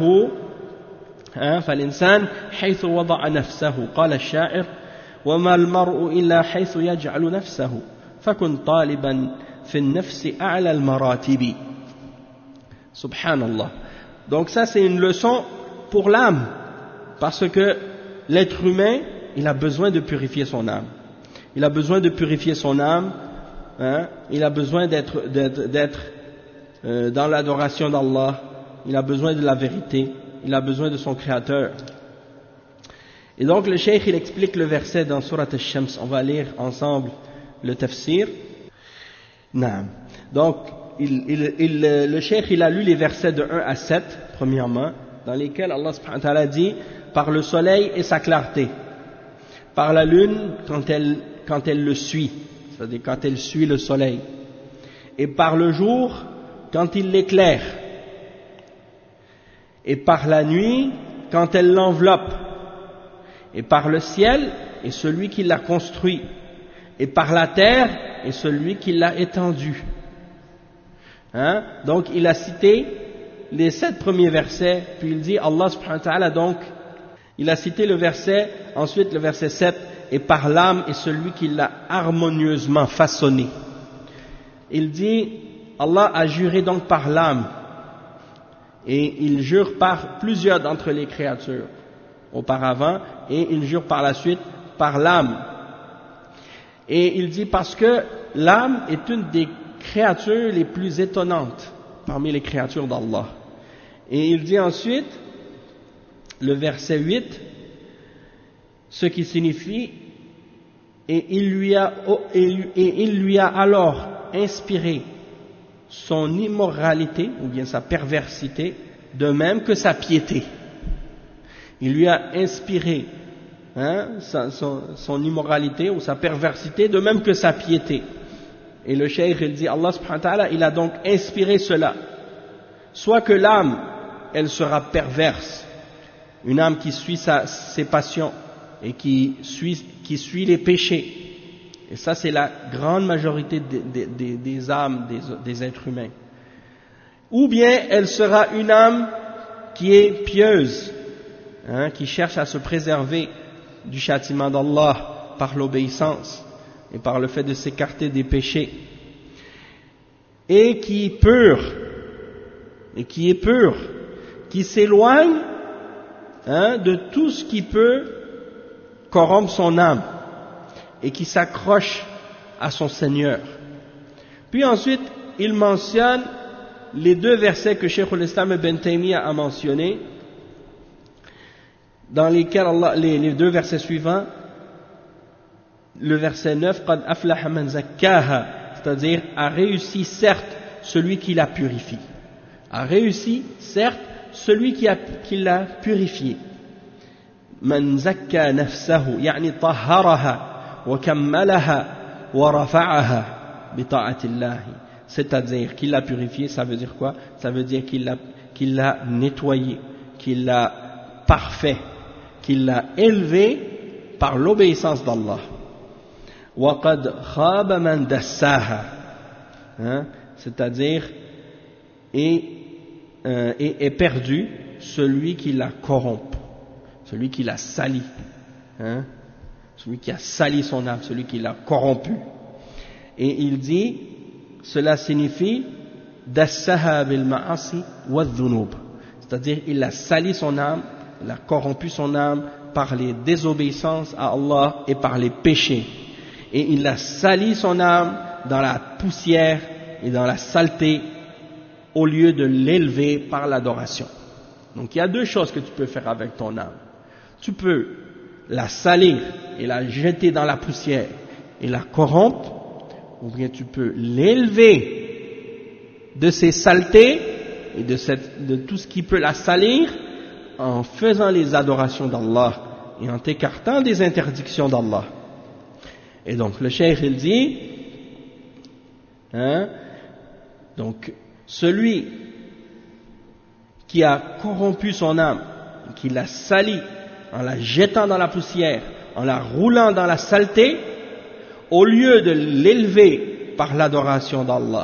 نفسه قال الشاعر وما المرء إلا حيث يجعل نفسه فكن طالبا في النفس أعلى المراتب Subhanallah. Donc ça c'est une leçon pour l'âme, parce que l'être humain, il a besoin de purifier son âme. Il a besoin de purifier son âme, il a besoin d'être dans l'adoration d'Allah, il a besoin de la vérité, il a besoin de son Créateur. Et donc le cheikh il explique le verset dans Surat Al-Shams, on va lire ensemble le tafsir. Naam. Donc le cheikh il a lu les versets de 1 à 7 premièrement, dans lesquels Allah subhanahu wa ta'ala dit par le soleil et sa clarté, par la lune quand elle le suit, c'est-à-dire quand elle suit le soleil, et par le jour quand il l'éclaire, et par la nuit quand elle l'enveloppe, et par le ciel et celui qui l'a construit, et par la terre et celui qui l'a étendue. Donc il a cité les 7 premiers versets, puis il dit Allah subhanahu wa ta'ala, donc il a cité le verset, ensuite le verset 7, et par l'âme et celui qui l'a harmonieusement façonné. Il dit Allah a juré donc par l'âme, et il jure par plusieurs d'entre les créatures auparavant, et il jure par la suite par l'âme. Et il dit parce que l'âme est une des créatures les plus étonnantes parmi les créatures d'Allah. Et il dit ensuite, le verset 8, ce qui signifie et il lui a alors inspiré son immoralité, ou bien sa perversité, de même que sa piété. Il lui a inspiré son immoralité ou sa perversité, de même que sa piété. Et le cheikh, il dit, Allah subhanahu wa ta'ala, il a donc inspiré cela. Soit que l'âme, elle sera perverse, une âme qui suit ses passions et qui suit les péchés. Et ça, c'est la grande majorité des âmes, des êtres humains. Ou bien elle sera une âme qui est pieuse, qui cherche à se préserver du châtiment d'Allah par l'obéissance et par le fait de s'écarter des péchés, et qui est pure, qui s'éloigne de tout ce qui peut corrompre son âme et qui s'accroche à son Seigneur. Puis ensuite, il mentionne les deux versets que Cheikh al-Islam ibn Taymiyyah a mentionnés, dans lesquels les deux versets suivants, le verset 9, قَدْ أَفْلَحَ مَنْ زَكَّاهَا, c'est-à-dire a réussi certes celui qui la purifie. A réussi certes celui qui l'a purifié. مَنْ زَكَّى نَفْسَهُ يعني طهرها وكملها ورفعها بطاعة الله. C'est-à-dire qu'il l'a purifié, ça veut dire quoi? Ça veut dire qu'il l'a nettoyé, qu'il l'a parfait, qu'il l'a élevé par l'obéissance d'Allah. وَقَدْ خَابَ مَنْ دَسَّاهَا, c'est-à-dire est perdu celui qui la corrompt, celui qui la salit, celui qui a sali son âme, celui qui l'a corrompu. Et il dit, cela signifie dassaha bil ma'asi wa dhunub, c'est-à-dire il a sali son âme, il a corrompu son âme par les désobéissances à Allah et par les péchés, et il a sali son âme dans la poussière et dans la saleté au lieu de l'élever par l'adoration. Donc il y a deux choses que tu peux faire avec ton âme. Tu peux la salir et la jeter dans la poussière et la corrompre, ou bien tu peux l'élever de ses saletés et de tout ce qui peut la salir en faisant les adorations d'Allah et en t'écartant des interdictions d'Allah. Et donc le cheikh il dit, donc celui qui a corrompu son âme, qui l'a sali en la jetant dans la poussière, en la roulant dans la saleté, au lieu de l'élever par l'adoration d'Allah.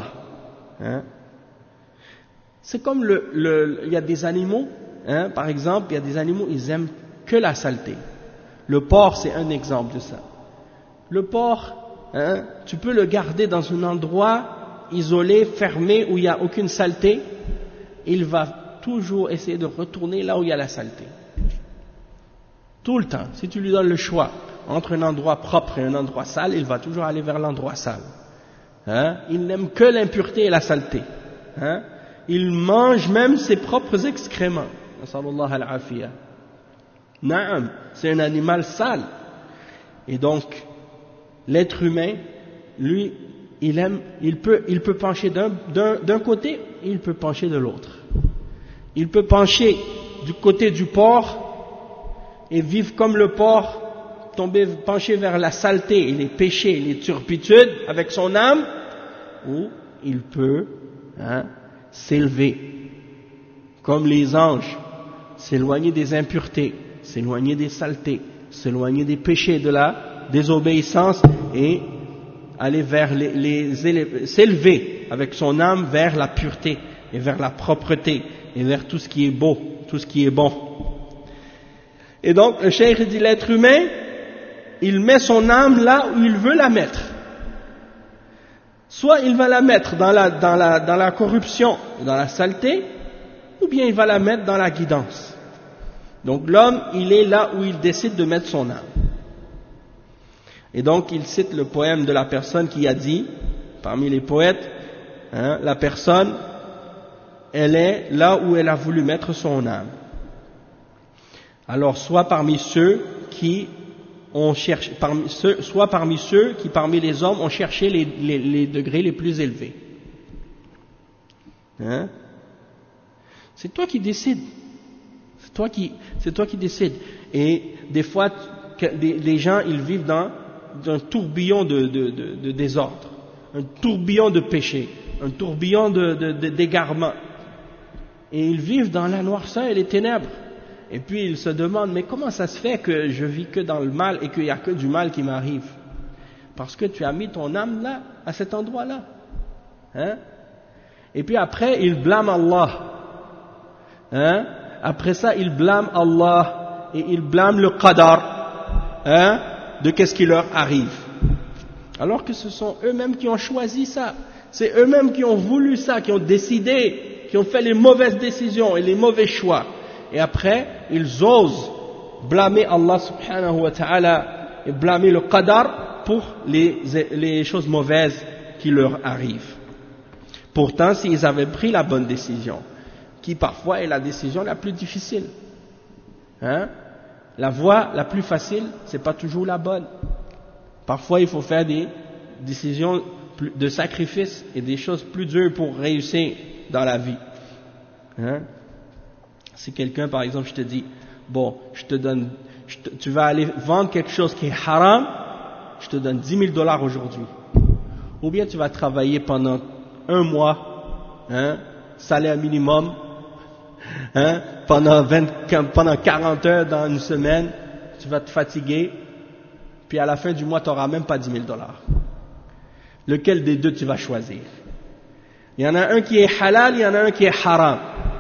C'est comme il y a des animaux, par exemple, il y a des animaux, ils aiment que la saleté. Le porc, c'est un exemple de ça. Le porc, tu peux le garder dans un endroit isolé, fermé, où il n'y a aucune saleté, il va toujours essayer de retourner là où il y a la saleté. Tout le temps. Si tu lui donnes le choix entre un endroit propre et un endroit sale, il va toujours aller vers l'endroit sale. Il n'aime que l'impureté et la saleté. Il mange même ses propres excréments. Nasallallahu al-afiyah. Naam, c'est un animal sale. Et donc, l'être humain, lui, il peut pencher d'un côté, et il peut pencher de l'autre. Il peut pencher du côté du porc et vivre comme le porc, pencher vers la saleté et les péchés, les turpitudes avec son âme, ou il peut s'élever comme les anges, s'éloigner des impuretés, s'éloigner des saletés, s'éloigner des péchés, de la désobéissance, et aller vers s'élever avec son âme vers la pureté et vers la propreté et vers tout ce qui est beau, tout ce qui est bon. Et donc le cheikh dit, l'être humain, il met son âme là où il veut la mettre. Soit il va la mettre dans la corruption, dans la saleté, ou bien il va la mettre dans la guidance. Donc l'homme, il est là où il décide de mettre son âme. Et donc il cite le poème de la personne qui a dit, parmi les poètes, la personne, elle est là où elle a voulu mettre son âme. Alors soit parmi ceux qui ont cherché, soit parmi ceux qui parmi les hommes ont cherché les degrés les plus élevés. Hein? C'est toi qui décides. C'est toi qui décides. Et des fois, les gens, ils vivent dans un tourbillon de désordre, un tourbillon de péché, un tourbillon d'égarement. Et ils vivent dans la noirceur et les ténèbres. Et puis ils se demandent, mais comment ça se fait que je vis que dans le mal et qu'il n'y a que du mal qui m'arrive? Parce que tu as mis ton âme là, à cet endroit-là. Hein? Et puis après, ils blâment Allah. Hein? Après ça, ils blâment Allah et ils blâment le qadar, hein, de qu'est-ce qui leur arrive. Alors que ce sont eux-mêmes qui ont choisi ça. C'est eux-mêmes qui ont voulu ça, qui ont décidé, qui ont fait les mauvaises décisions et les mauvais choix. Et après, ils osent blâmer Allah subhanahu wa ta'ala et blâmer le qadar pour les choses mauvaises qui leur arrivent. Pourtant, s'ils avaient pris la bonne décision, qui parfois est la décision la plus difficile. Hein? La voie la plus facile, c'est pas toujours la bonne. Parfois, il faut faire des décisions de sacrifice et des choses plus dures pour réussir dans la vie. Hein? Si quelqu'un, par exemple, je te dis, bon, tu vas aller vendre quelque chose qui est haram, je te donne $10 000 aujourd'hui. Ou bien tu vas travailler pendant 1 mois, hein, salaire minimum, hein, pendant 40 heures dans une semaine, tu vas te fatiguer, puis à la fin du mois, tu n'auras même pas $10 000. Lequel des deux tu vas choisir? Il y en a un qui est halal, il y en a un qui est haram.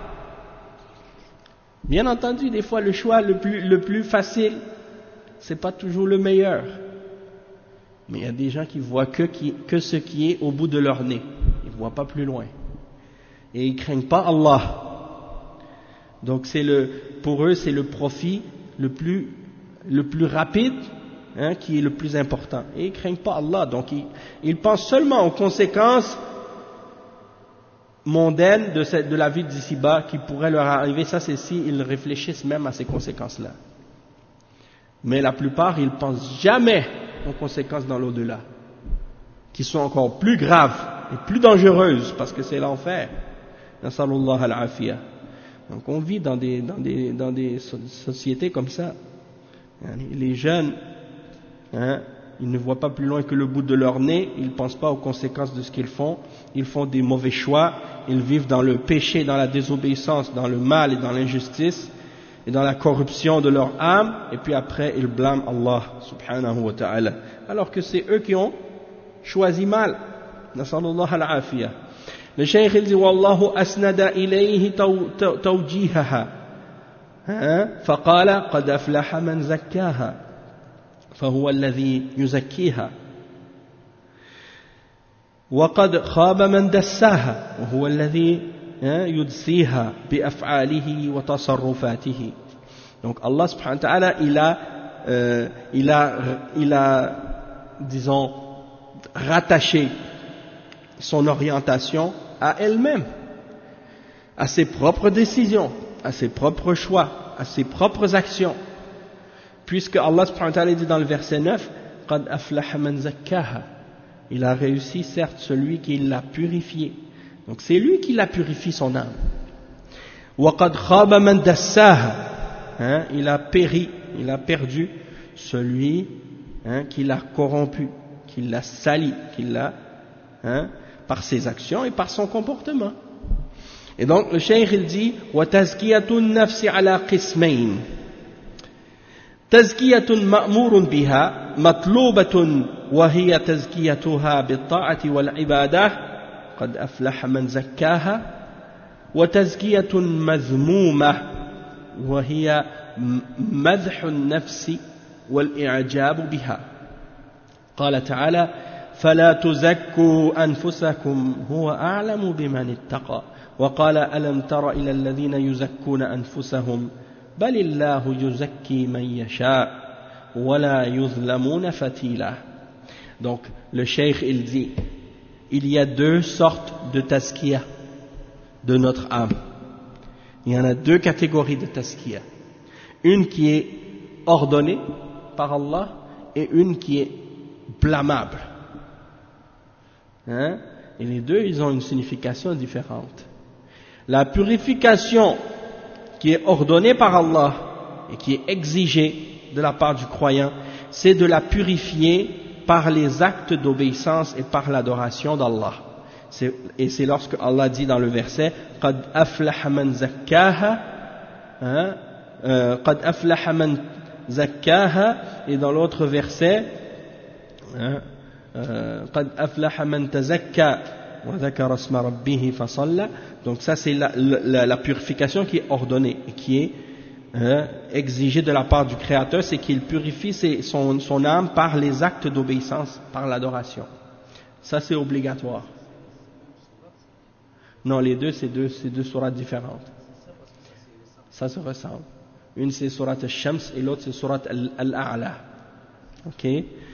Bien entendu, des fois, le choix le plus facile, c'est pas toujours le meilleur. Mais il y a des gens qui voient que ce qui est au bout de leur nez. Ils ne voient pas plus loin. Et ils craignent pas Allah. Donc pour eux, c'est le profit le plus rapide, hein, qui est le plus important. Et ils craignent pas Allah. Donc ils pensent seulement aux conséquences mondaines de la vie d'ici-bas qui pourraient leur arriver. Ça, c'est s'ils réfléchissent même à ces conséquences-là. Mais la plupart, ils pensent jamais aux conséquences dans l'au-delà, qui sont encore plus graves et plus dangereuses, parce que c'est l'enfer. Nasallallahu al-afiyah. Donc on vit dans des sociétés comme ça. Les jeunes, hein, ils ne voient pas plus loin que le bout de leur nez, ils ne pensent pas aux conséquences de ce qu'ils font des mauvais choix, ils vivent dans le péché, dans la désobéissance, dans le mal et dans l'injustice, et dans la corruption de leur âme, et puis après ils blâment Allah subhanahu wa ta'ala, alors que c'est eux qui ont choisi mal. Nasallallahu al-afiyah. Le cheikh il dit wallahu asnada ilayhi tawjihaha, faqala qad aflaha man zakkaha fahuwa alladhi yuzakkiha wa qad khaba man dassaha wa huwa alladhi yudsiha bi af'alihi wa tasarrufatihi. Donc Allah subhanahu wa ta'ala il a disons rattaché son orientation à elle-même, à ses propres décisions, à ses propres choix, à ses propres actions. Puisque Allah subhanahu wa ta'ala dit dans le verset 9, قَدْ أَفْلَحَ مَنْ زَكَّاهَا, il a réussi certes celui qui l'a purifié. Donc c'est lui qui l'a purifié son âme. وَقَدْ خَابَ مَنْ دَسَّاهَا, il a péri, il a perdu celui qui l'a corrompu, qui l'a sali, qui l'a par ses actions et par son comportement. Et donc le cheikh il dit وَتَزْكِيَةُ النَّفْسِ عَلَى قِسْمَيْنِ تزكية مأمور بها مطلوبة وهي تزكيتها بالطاعة والعبادة قد أفلح من زكاها وتزكية مذمومة وهي مدح النفس والإعجاب بها. قال تعالى فلا تزكوا أنفسكم هو أعلم بمن اتقى وقال ألم تر إلى الذين يزكون أنفسهم بل الله يزكي من يشاء ولا يظلمون فتيلا. Donc le cheikh il dit il y a deux sortes de tazkiyah de notre âme. Il y en a deux catégories de tazkiyah. Une qui est ordonnée par Allah et une qui est blâmable. Hein? Et les deux, ils ont une signification différente. La purification qui est ordonnée par Allah et qui est exigée de la part du croyant, c'est de la purifier par les actes d'obéissance et par l'adoration d'Allah. Et c'est lorsque Allah dit dans le verset « Qad aflaha man zakkaha » Qad aflaha man zakkaha, et dans l'autre verset Qad aflaha man tazakka wa dhakara isma rabbih fa salla. Donc ça c'est la purification qui est ordonnée et qui est exigée de la part du Créateur, c'est qu'il purifie son âme par les actes d'obéissance, par l'adoration. Ça c'est obligatoire. Non, les deux c'est deux sourates différentes. Ça se ressemble. Une c'est surat al-Shams et l'autre c'est surat al-A'la. Ok.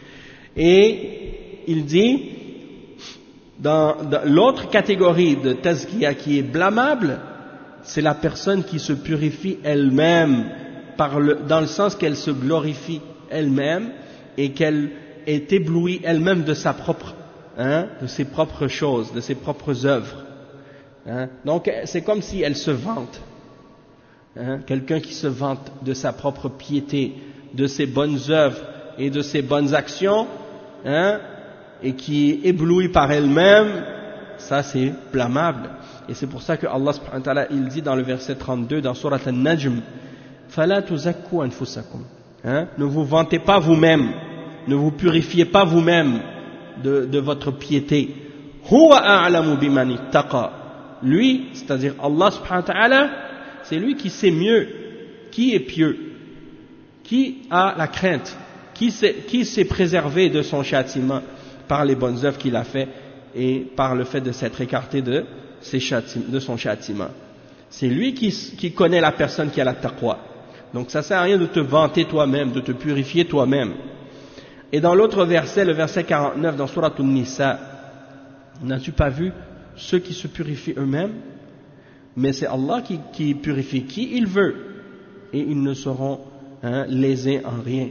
Et il dit, dans l'autre catégorie de tazkiya qui est blâmable, c'est la personne qui se purifie elle-même, dans le sens qu'elle se glorifie elle-même et qu'elle est éblouie elle-même de sa propre, de ses propres choses, de ses propres œuvres. Donc c'est comme si elle se vante. Quelqu'un qui se vante de sa propre piété, de ses bonnes œuvres et de ses bonnes actions, et qui est ébloui par elle-même, ça c'est blâmable. Et c'est pour ça que Allah subhanahu wa ta'ala, il dit dans le verset 32 dans Surat An-Najm, فَلَا تُزَكُّوا أَنفُسَكُمْ, ne vous vantez pas vous-même, ne vous purifiez pas vous-même de votre piété. هُوَ أَعْلَمُ بِمَنِ اتَّقَى, lui, c'est-à-dire Allah subhanahu wa ta'ala, c'est lui qui sait mieux qui est pieux, qui a la crainte, qui s'est préservé de son châtiment par les bonnes œuvres qu'il a fait et par le fait de s'être écarté de son châtiment. C'est lui qui connaît la personne qui a la taqwa. Donc ça sert à rien de te vanter toi-même, de te purifier toi-même. Et dans l'autre verset, le verset 49 dans Surat An-Nisa, n'as-tu pas vu ceux qui se purifient eux-mêmes? Mais c'est Allah qui purifie qui il veut, et ils ne seront lésés en rien.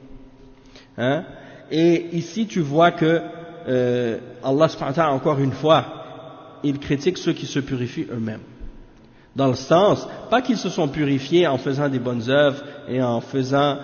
Et ici tu vois que Allah subhanahu wa ta'ala, encore une fois, il critique ceux qui se purifient eux-mêmes. Dans le sens, pas qu'ils se sont purifiés en faisant des bonnes œuvres et en faisant,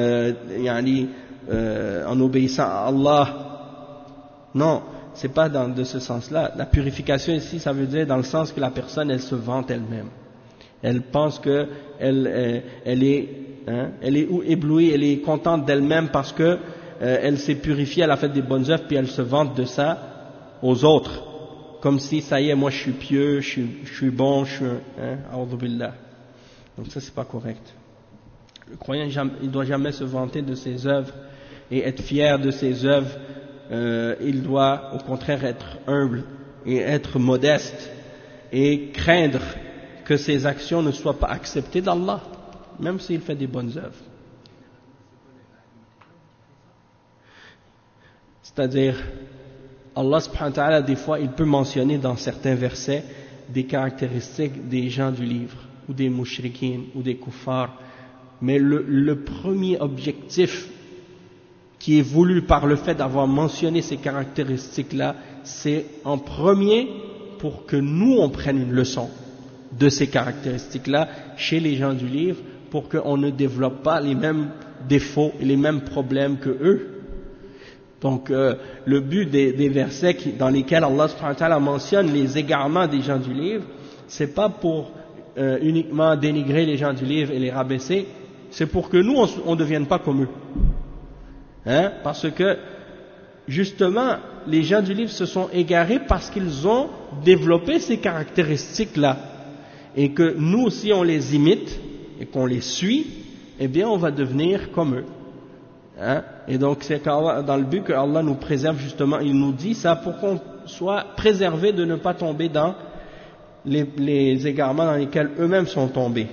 en obéissant à Allah. Non, c'est pas de ce sens-là. La purification ici, ça veut dire dans le sens que la personne, elle se vante elle-même. Elle pense que elle est éblouie, elle est contente d'elle-même parce que elle s'est purifiée, elle a fait des bonnes œuvres, puis elle se vante de ça aux autres. Comme si, ça y est, moi je suis pieux, je suis bon, a'udhu billah. Donc ça, c'est pas correct. Le croyant, il doit jamais se vanter de ses œuvres et être fier de ses œuvres. Il doit au contraire être humble et être modeste et craindre que ses actions ne soient pas acceptées d'Allah, même s'il fait des bonnes œuvres. C'est-à-dire, Allah subhanahu wa ta'ala, des fois, il peut mentionner dans certains versets des caractéristiques des gens du livre, ou des mushrikines, ou des kuffars, mais le premier objectif qui est voulu par le fait d'avoir mentionné ces caractéristiques-là, c'est en premier pour que nous on prenne une leçon de ces caractéristiques-là chez les gens du livre, pour qu'on ne développe pas les mêmes défauts et les mêmes problèmes que eux. Donc le but des versets dans lesquels Allah subhanahu wa ta'ala mentionne les égarements des gens du livre, c'est pas pour uniquement dénigrer les gens du livre et les rabaisser, c'est pour que nous on ne devienne pas comme eux. Parce que justement les gens du livre se sont égarés parce qu'ils ont développé ces caractéristiques-là, et que nous, si on les imite et qu'on les suit, eh bien on va devenir comme eux. Et donc c'est dans le but que Allah nous préserve, justement, il nous dit ça pour qu'on soit préservé de ne pas tomber dans les égarements dans lesquels eux-mêmes sont tombés.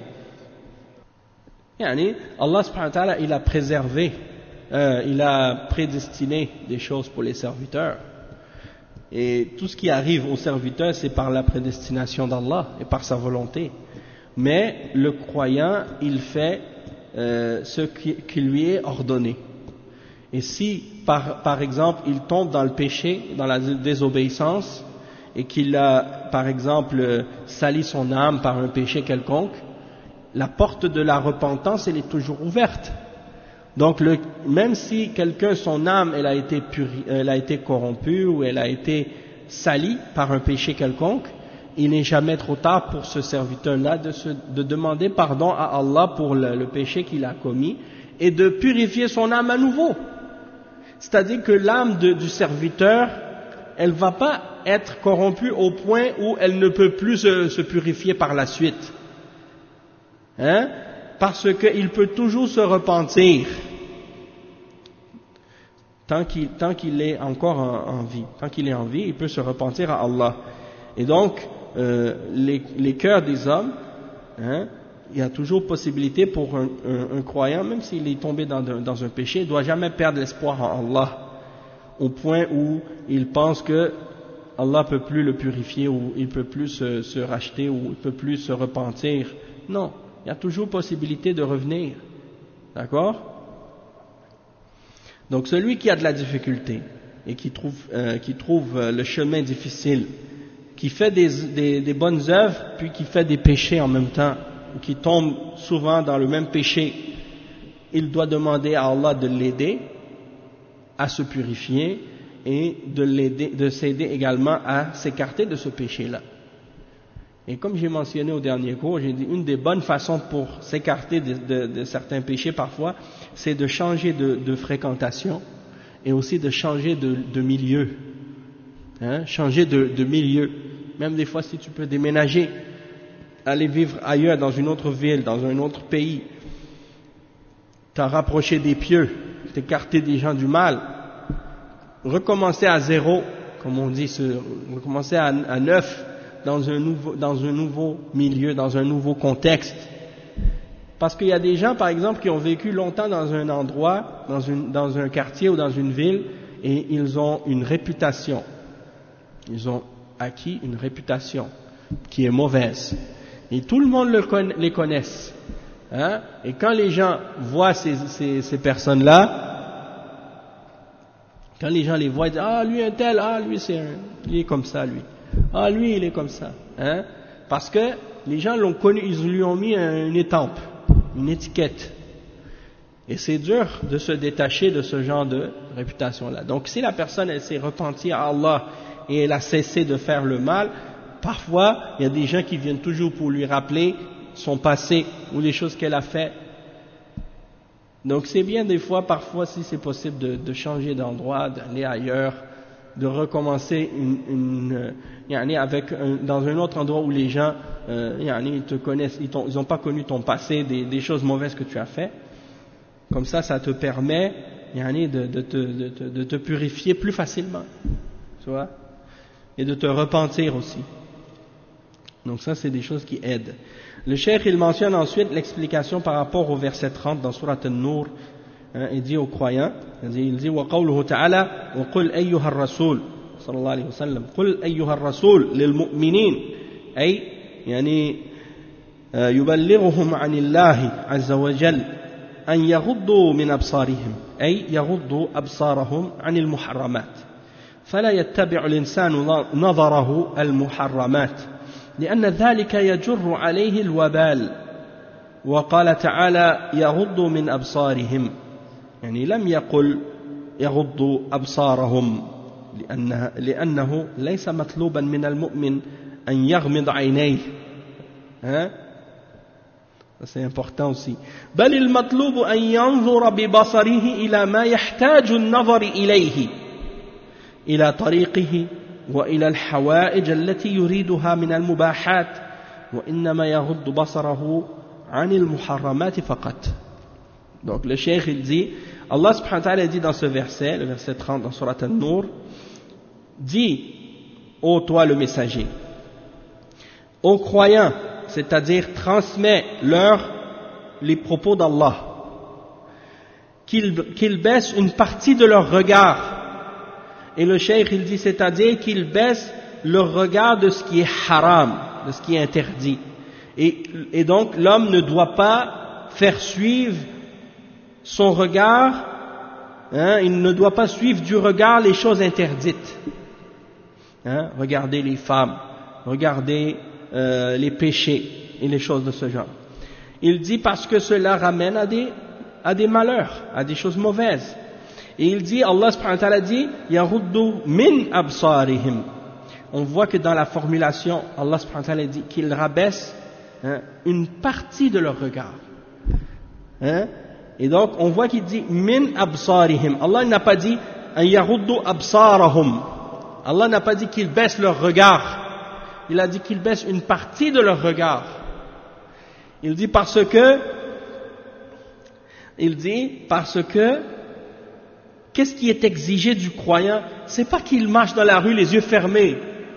Allah subhanahu wa ta'ala, il a préservé, il a prédestiné des choses pour les serviteurs, et tout ce qui arrive aux serviteurs, c'est par la prédestination d'Allah et par sa volonté. Mais le croyant, il fait ce qui lui est ordonné. Et si, par exemple, il tombe dans le péché, dans la désobéissance, et qu'il a, par exemple, sali son âme par un péché quelconque, la porte de la repentance, elle est toujours ouverte. Donc, même si quelqu'un, son âme, elle a été corrompue, ou elle a été salie par un péché quelconque, il n'est jamais trop tard pour ce serviteur-là de demander pardon à Allah pour le péché qu'il a commis, et de purifier son âme à nouveau. C'est-à-dire que l'âme du serviteur, elle va pas être corrompue au point où elle ne peut plus se purifier par la suite. Hein? Parce qu'il peut toujours se repentir tant qu'il est encore en vie. Tant qu'il est en vie, il peut se repentir à Allah. Et donc, les cœurs des hommes, hein, il y a toujours possibilité pour un croyant, même s'il est tombé dans un péché, il ne doit jamais perdre l'espoir en Allah, au point où il pense que Allah ne peut plus le purifier, ou il ne peut plus se racheter, ou il ne peut plus se repentir. Non, il y a toujours possibilité de revenir. D'accord? Donc celui qui a de la difficulté, et qui trouve le chemin difficile, qui fait des bonnes œuvres, puis qui fait des péchés en même temps, ou qui tombe souvent dans le même péché, il doit demander à Allah de l'aider à se purifier et de s'aider également à s'écarter de ce péché-là. Et comme j'ai mentionné au dernier cours, j'ai dit une des bonnes façons pour s'écarter de certains péchés parfois, c'est de changer de fréquentation et aussi de changer de milieu. Hein, changer de milieu. Même des fois si tu peux déménager, aller vivre ailleurs, dans une autre ville, dans un autre pays, t'en rapprocher des pieux, t'écarter des gens du mal, recommencer à zéro, comme on dit, recommencer à neuf, dans un nouveau milieu, dans un nouveau contexte. Parce qu'il y a des gens, par exemple, qui ont vécu longtemps dans un endroit, dans un quartier ou dans une ville, et ils ont une réputation. Ils ont acquis une réputation qui est mauvaise. Et tout le monde les connaisse. Hein? Et quand les gens voient ces personnes-là, quand les gens les voient, ils disent « Ah, lui un tel, ah, lui il est comme ça, lui. Ah, lui il est comme ça. » Hein? Parce que les gens l'ont connu, ils lui ont mis une étampe, une étiquette. Et c'est dur de se détacher de ce genre de réputation-là. Donc si la personne, elle s'est repentie à Allah et elle a cessé de faire le mal, parfois, il y a des gens qui viennent toujours pour lui rappeler son passé ou les choses qu'elle a fait. Donc c'est bien des fois, parfois, si c'est possible, de changer d'endroit, d'aller ailleurs, de recommencer dans un autre endroit où les gens ils te connaissent, ils n'ont pas connu ton passé, des choses mauvaises que tu as fait. Comme ça te permet de te purifier plus facilement, tu vois, et de te repentir aussi. Donc ça, c'est des choses qui aident. Le cheikh, il mentionne ensuite l'explication par rapport au verset 30 dans Surat An-Nur. Il dit aux croyants, il dit وَقَوْلُهُ تَعَالَى وَقُلْ أَيُّهَا الرَّسُولُ صلى الله عليه وسلم قُلْ أَيُّهَا الرَّسُولُ لِلْمُؤْمِنِينَ أي يبلغهم عن الله عز وجل أن يغضوا من أبصارهم أي يغضوا أبصارهم عن المحرمات فلا يتبع الإنسان نظره المحرمات لأن ذلك يجر عليه الوبال وقال تعالى يغضوا من أبصارهم لم يقل يغضوا أبصارهم لأنه ليس مطلوبا من المؤمن أن يغمض عينيه c'est important aussi بل المطلوب أن ينظر ببصره إلى ما يحتاج النظر إليه إلى طريقه وإلى الحوائج التي يريدها من المباحات وإنما يغض بصره عن المحرمات فقط. Donc le cheikh il dit, Allah subhanahu wa ta'ala dit dans ce verset, le verset 30 dans Surat An-Nur, dis, ô toi le messager, aux croyants, c'est-à-dire transmets-leur les propos d'Allah, qu'ils baissent une partie de leur regard. Et le cheikh il dit, c'est-à-dire qu'ils baissent leur regard de ce qui est haram, de ce qui est interdit. Et donc l'homme ne doit pas faire suivre son regard il ne doit pas suivre du regard les choses interdites. Regarder les femmes, regarder les péchés et les choses de ce genre. Il dit parce que cela ramène à des malheurs, à des choses mauvaises. Et il dit, Allah subhanahu wa ta'ala dit, yaruddu min absarihim. On voit que dans la formulation, Allah subhanahu wa ta'ala dit qu'il rabaisse une partie de leur regard. Et donc, on voit qu'il dit min absarihim. Allah n'a pas dit an yaruddu absarahum. Allah n'a pas dit qu'ils baissent leur regard. Il a dit qu'ils baissent une partie de leur regard. Il dit parce que qu'est-ce qui est exigé du croyant? C'est pas qu'il marche dans la rue les yeux fermés.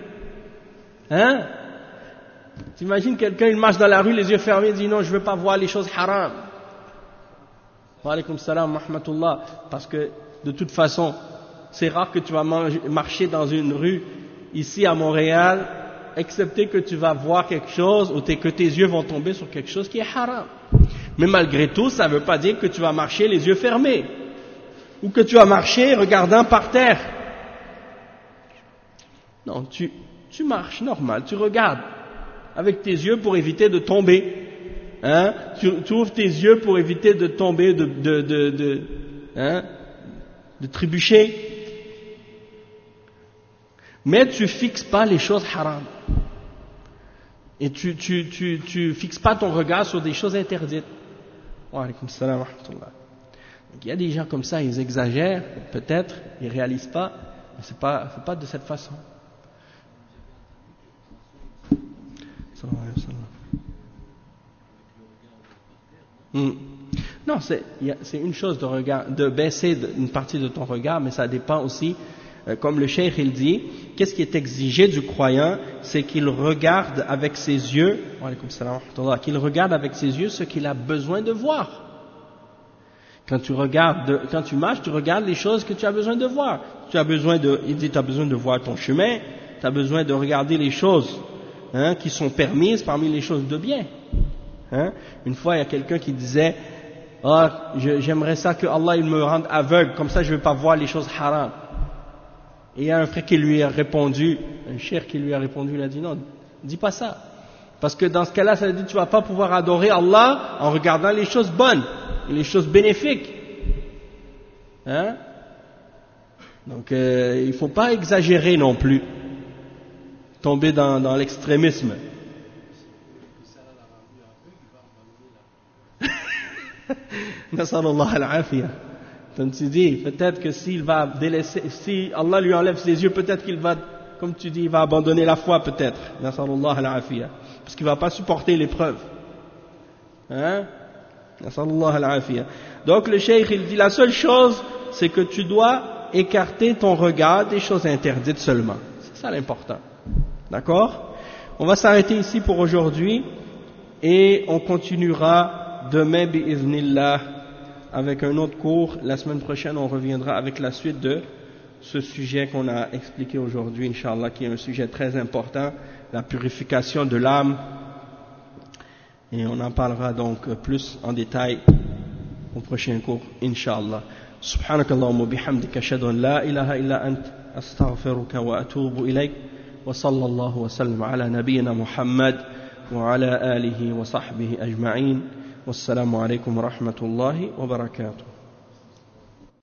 T'imagines quelqu'un, il marche dans la rue les yeux fermés, il dit non, je veux pas voir les choses haram. Wa alaykum salam wa rahmatullah. Parce que de toute façon, c'est rare que tu vas marcher dans une rue ici à Montréal, excepté que tu vas voir quelque chose ou que tes yeux vont tomber sur quelque chose qui est haram. Mais malgré tout, ça ne veut pas dire que tu vas marcher les yeux fermés ou que tu vas marcher regardant par terre. Non, tu marches normal, tu regardes avec tes yeux pour éviter de tomber. Tu ouvres tes yeux pour éviter de tomber, de trébucher. Mais tu fixes pas les choses haram. Et tu fixes pas ton regard sur des choses interdites. Wa alaykum salam wa rahmatullah. Donc il y a des gens comme ça, ils exagèrent, peut-être, ils réalisent pas, mais c'est pas de cette façon. Non, c'est une chose de baisser une partie de ton regard, mais ça dépend aussi, comme le cheikh il dit, qu'est-ce qui est exigé du croyant, c'est qu'il regarde avec ses yeux, qu'il regarde avec ses yeux ce qu'il a besoin de voir. Quand tu marches, tu regardes les choses que tu as besoin de voir. Il dit, tu as besoin de voir ton chemin, tu as besoin de regarder les choses qui sont permises parmi les choses de bien. Une fois, il y a quelqu'un qui disait, j'aimerais ça que Allah il me rende aveugle, comme ça je ne vais pas voir les choses haram. Et il y a un frère qui lui a répondu, un cheikh qui lui a répondu, il a dit non, dis pas ça. Parce que dans ce cas-là, ça veut dire que tu ne vas pas pouvoir adorer Allah en regardant les choses bonnes, les choses bénéfiques. Donc il ne faut pas exagérer non plus, tomber dans l'extrémisme. Nasallallahu al-afiyah. Comme tu dis, peut-être que si Allah lui enlève ses yeux, peut-être qu'il va, comme tu dis, il va abandonner la foi, peut-être. Nasallallahu al-afiyah. Parce qu'il ne va pas supporter l'épreuve. Nasallallahu al-afiyah. Donc le cheikh, il dit, la seule chose, c'est que tu dois écarter ton regard des choses interdites seulement. C'est ça l'important. D'accord? On va s'arrêter ici pour aujourd'hui et on continuera demain, bi'iznillah, avec un autre cours. La semaine prochaine, on reviendra avec la suite de ce sujet qu'on a expliqué aujourd'hui, Inch'Allah, qui est un sujet très important, la purification de l'âme. Et on en parlera donc plus en détail au prochain cours, Inch'Allah. Subhanakallahumma bihamdika ashhadu an la ilaha illa ant astaghfiruka wa atubu ilayk wa sallallahu wa sallam ala nabiyyina Muhammad wa ala alihi wa sahbihi ajma'in. Wassalamu alaikum wa rahmatullahi wa barakatuh.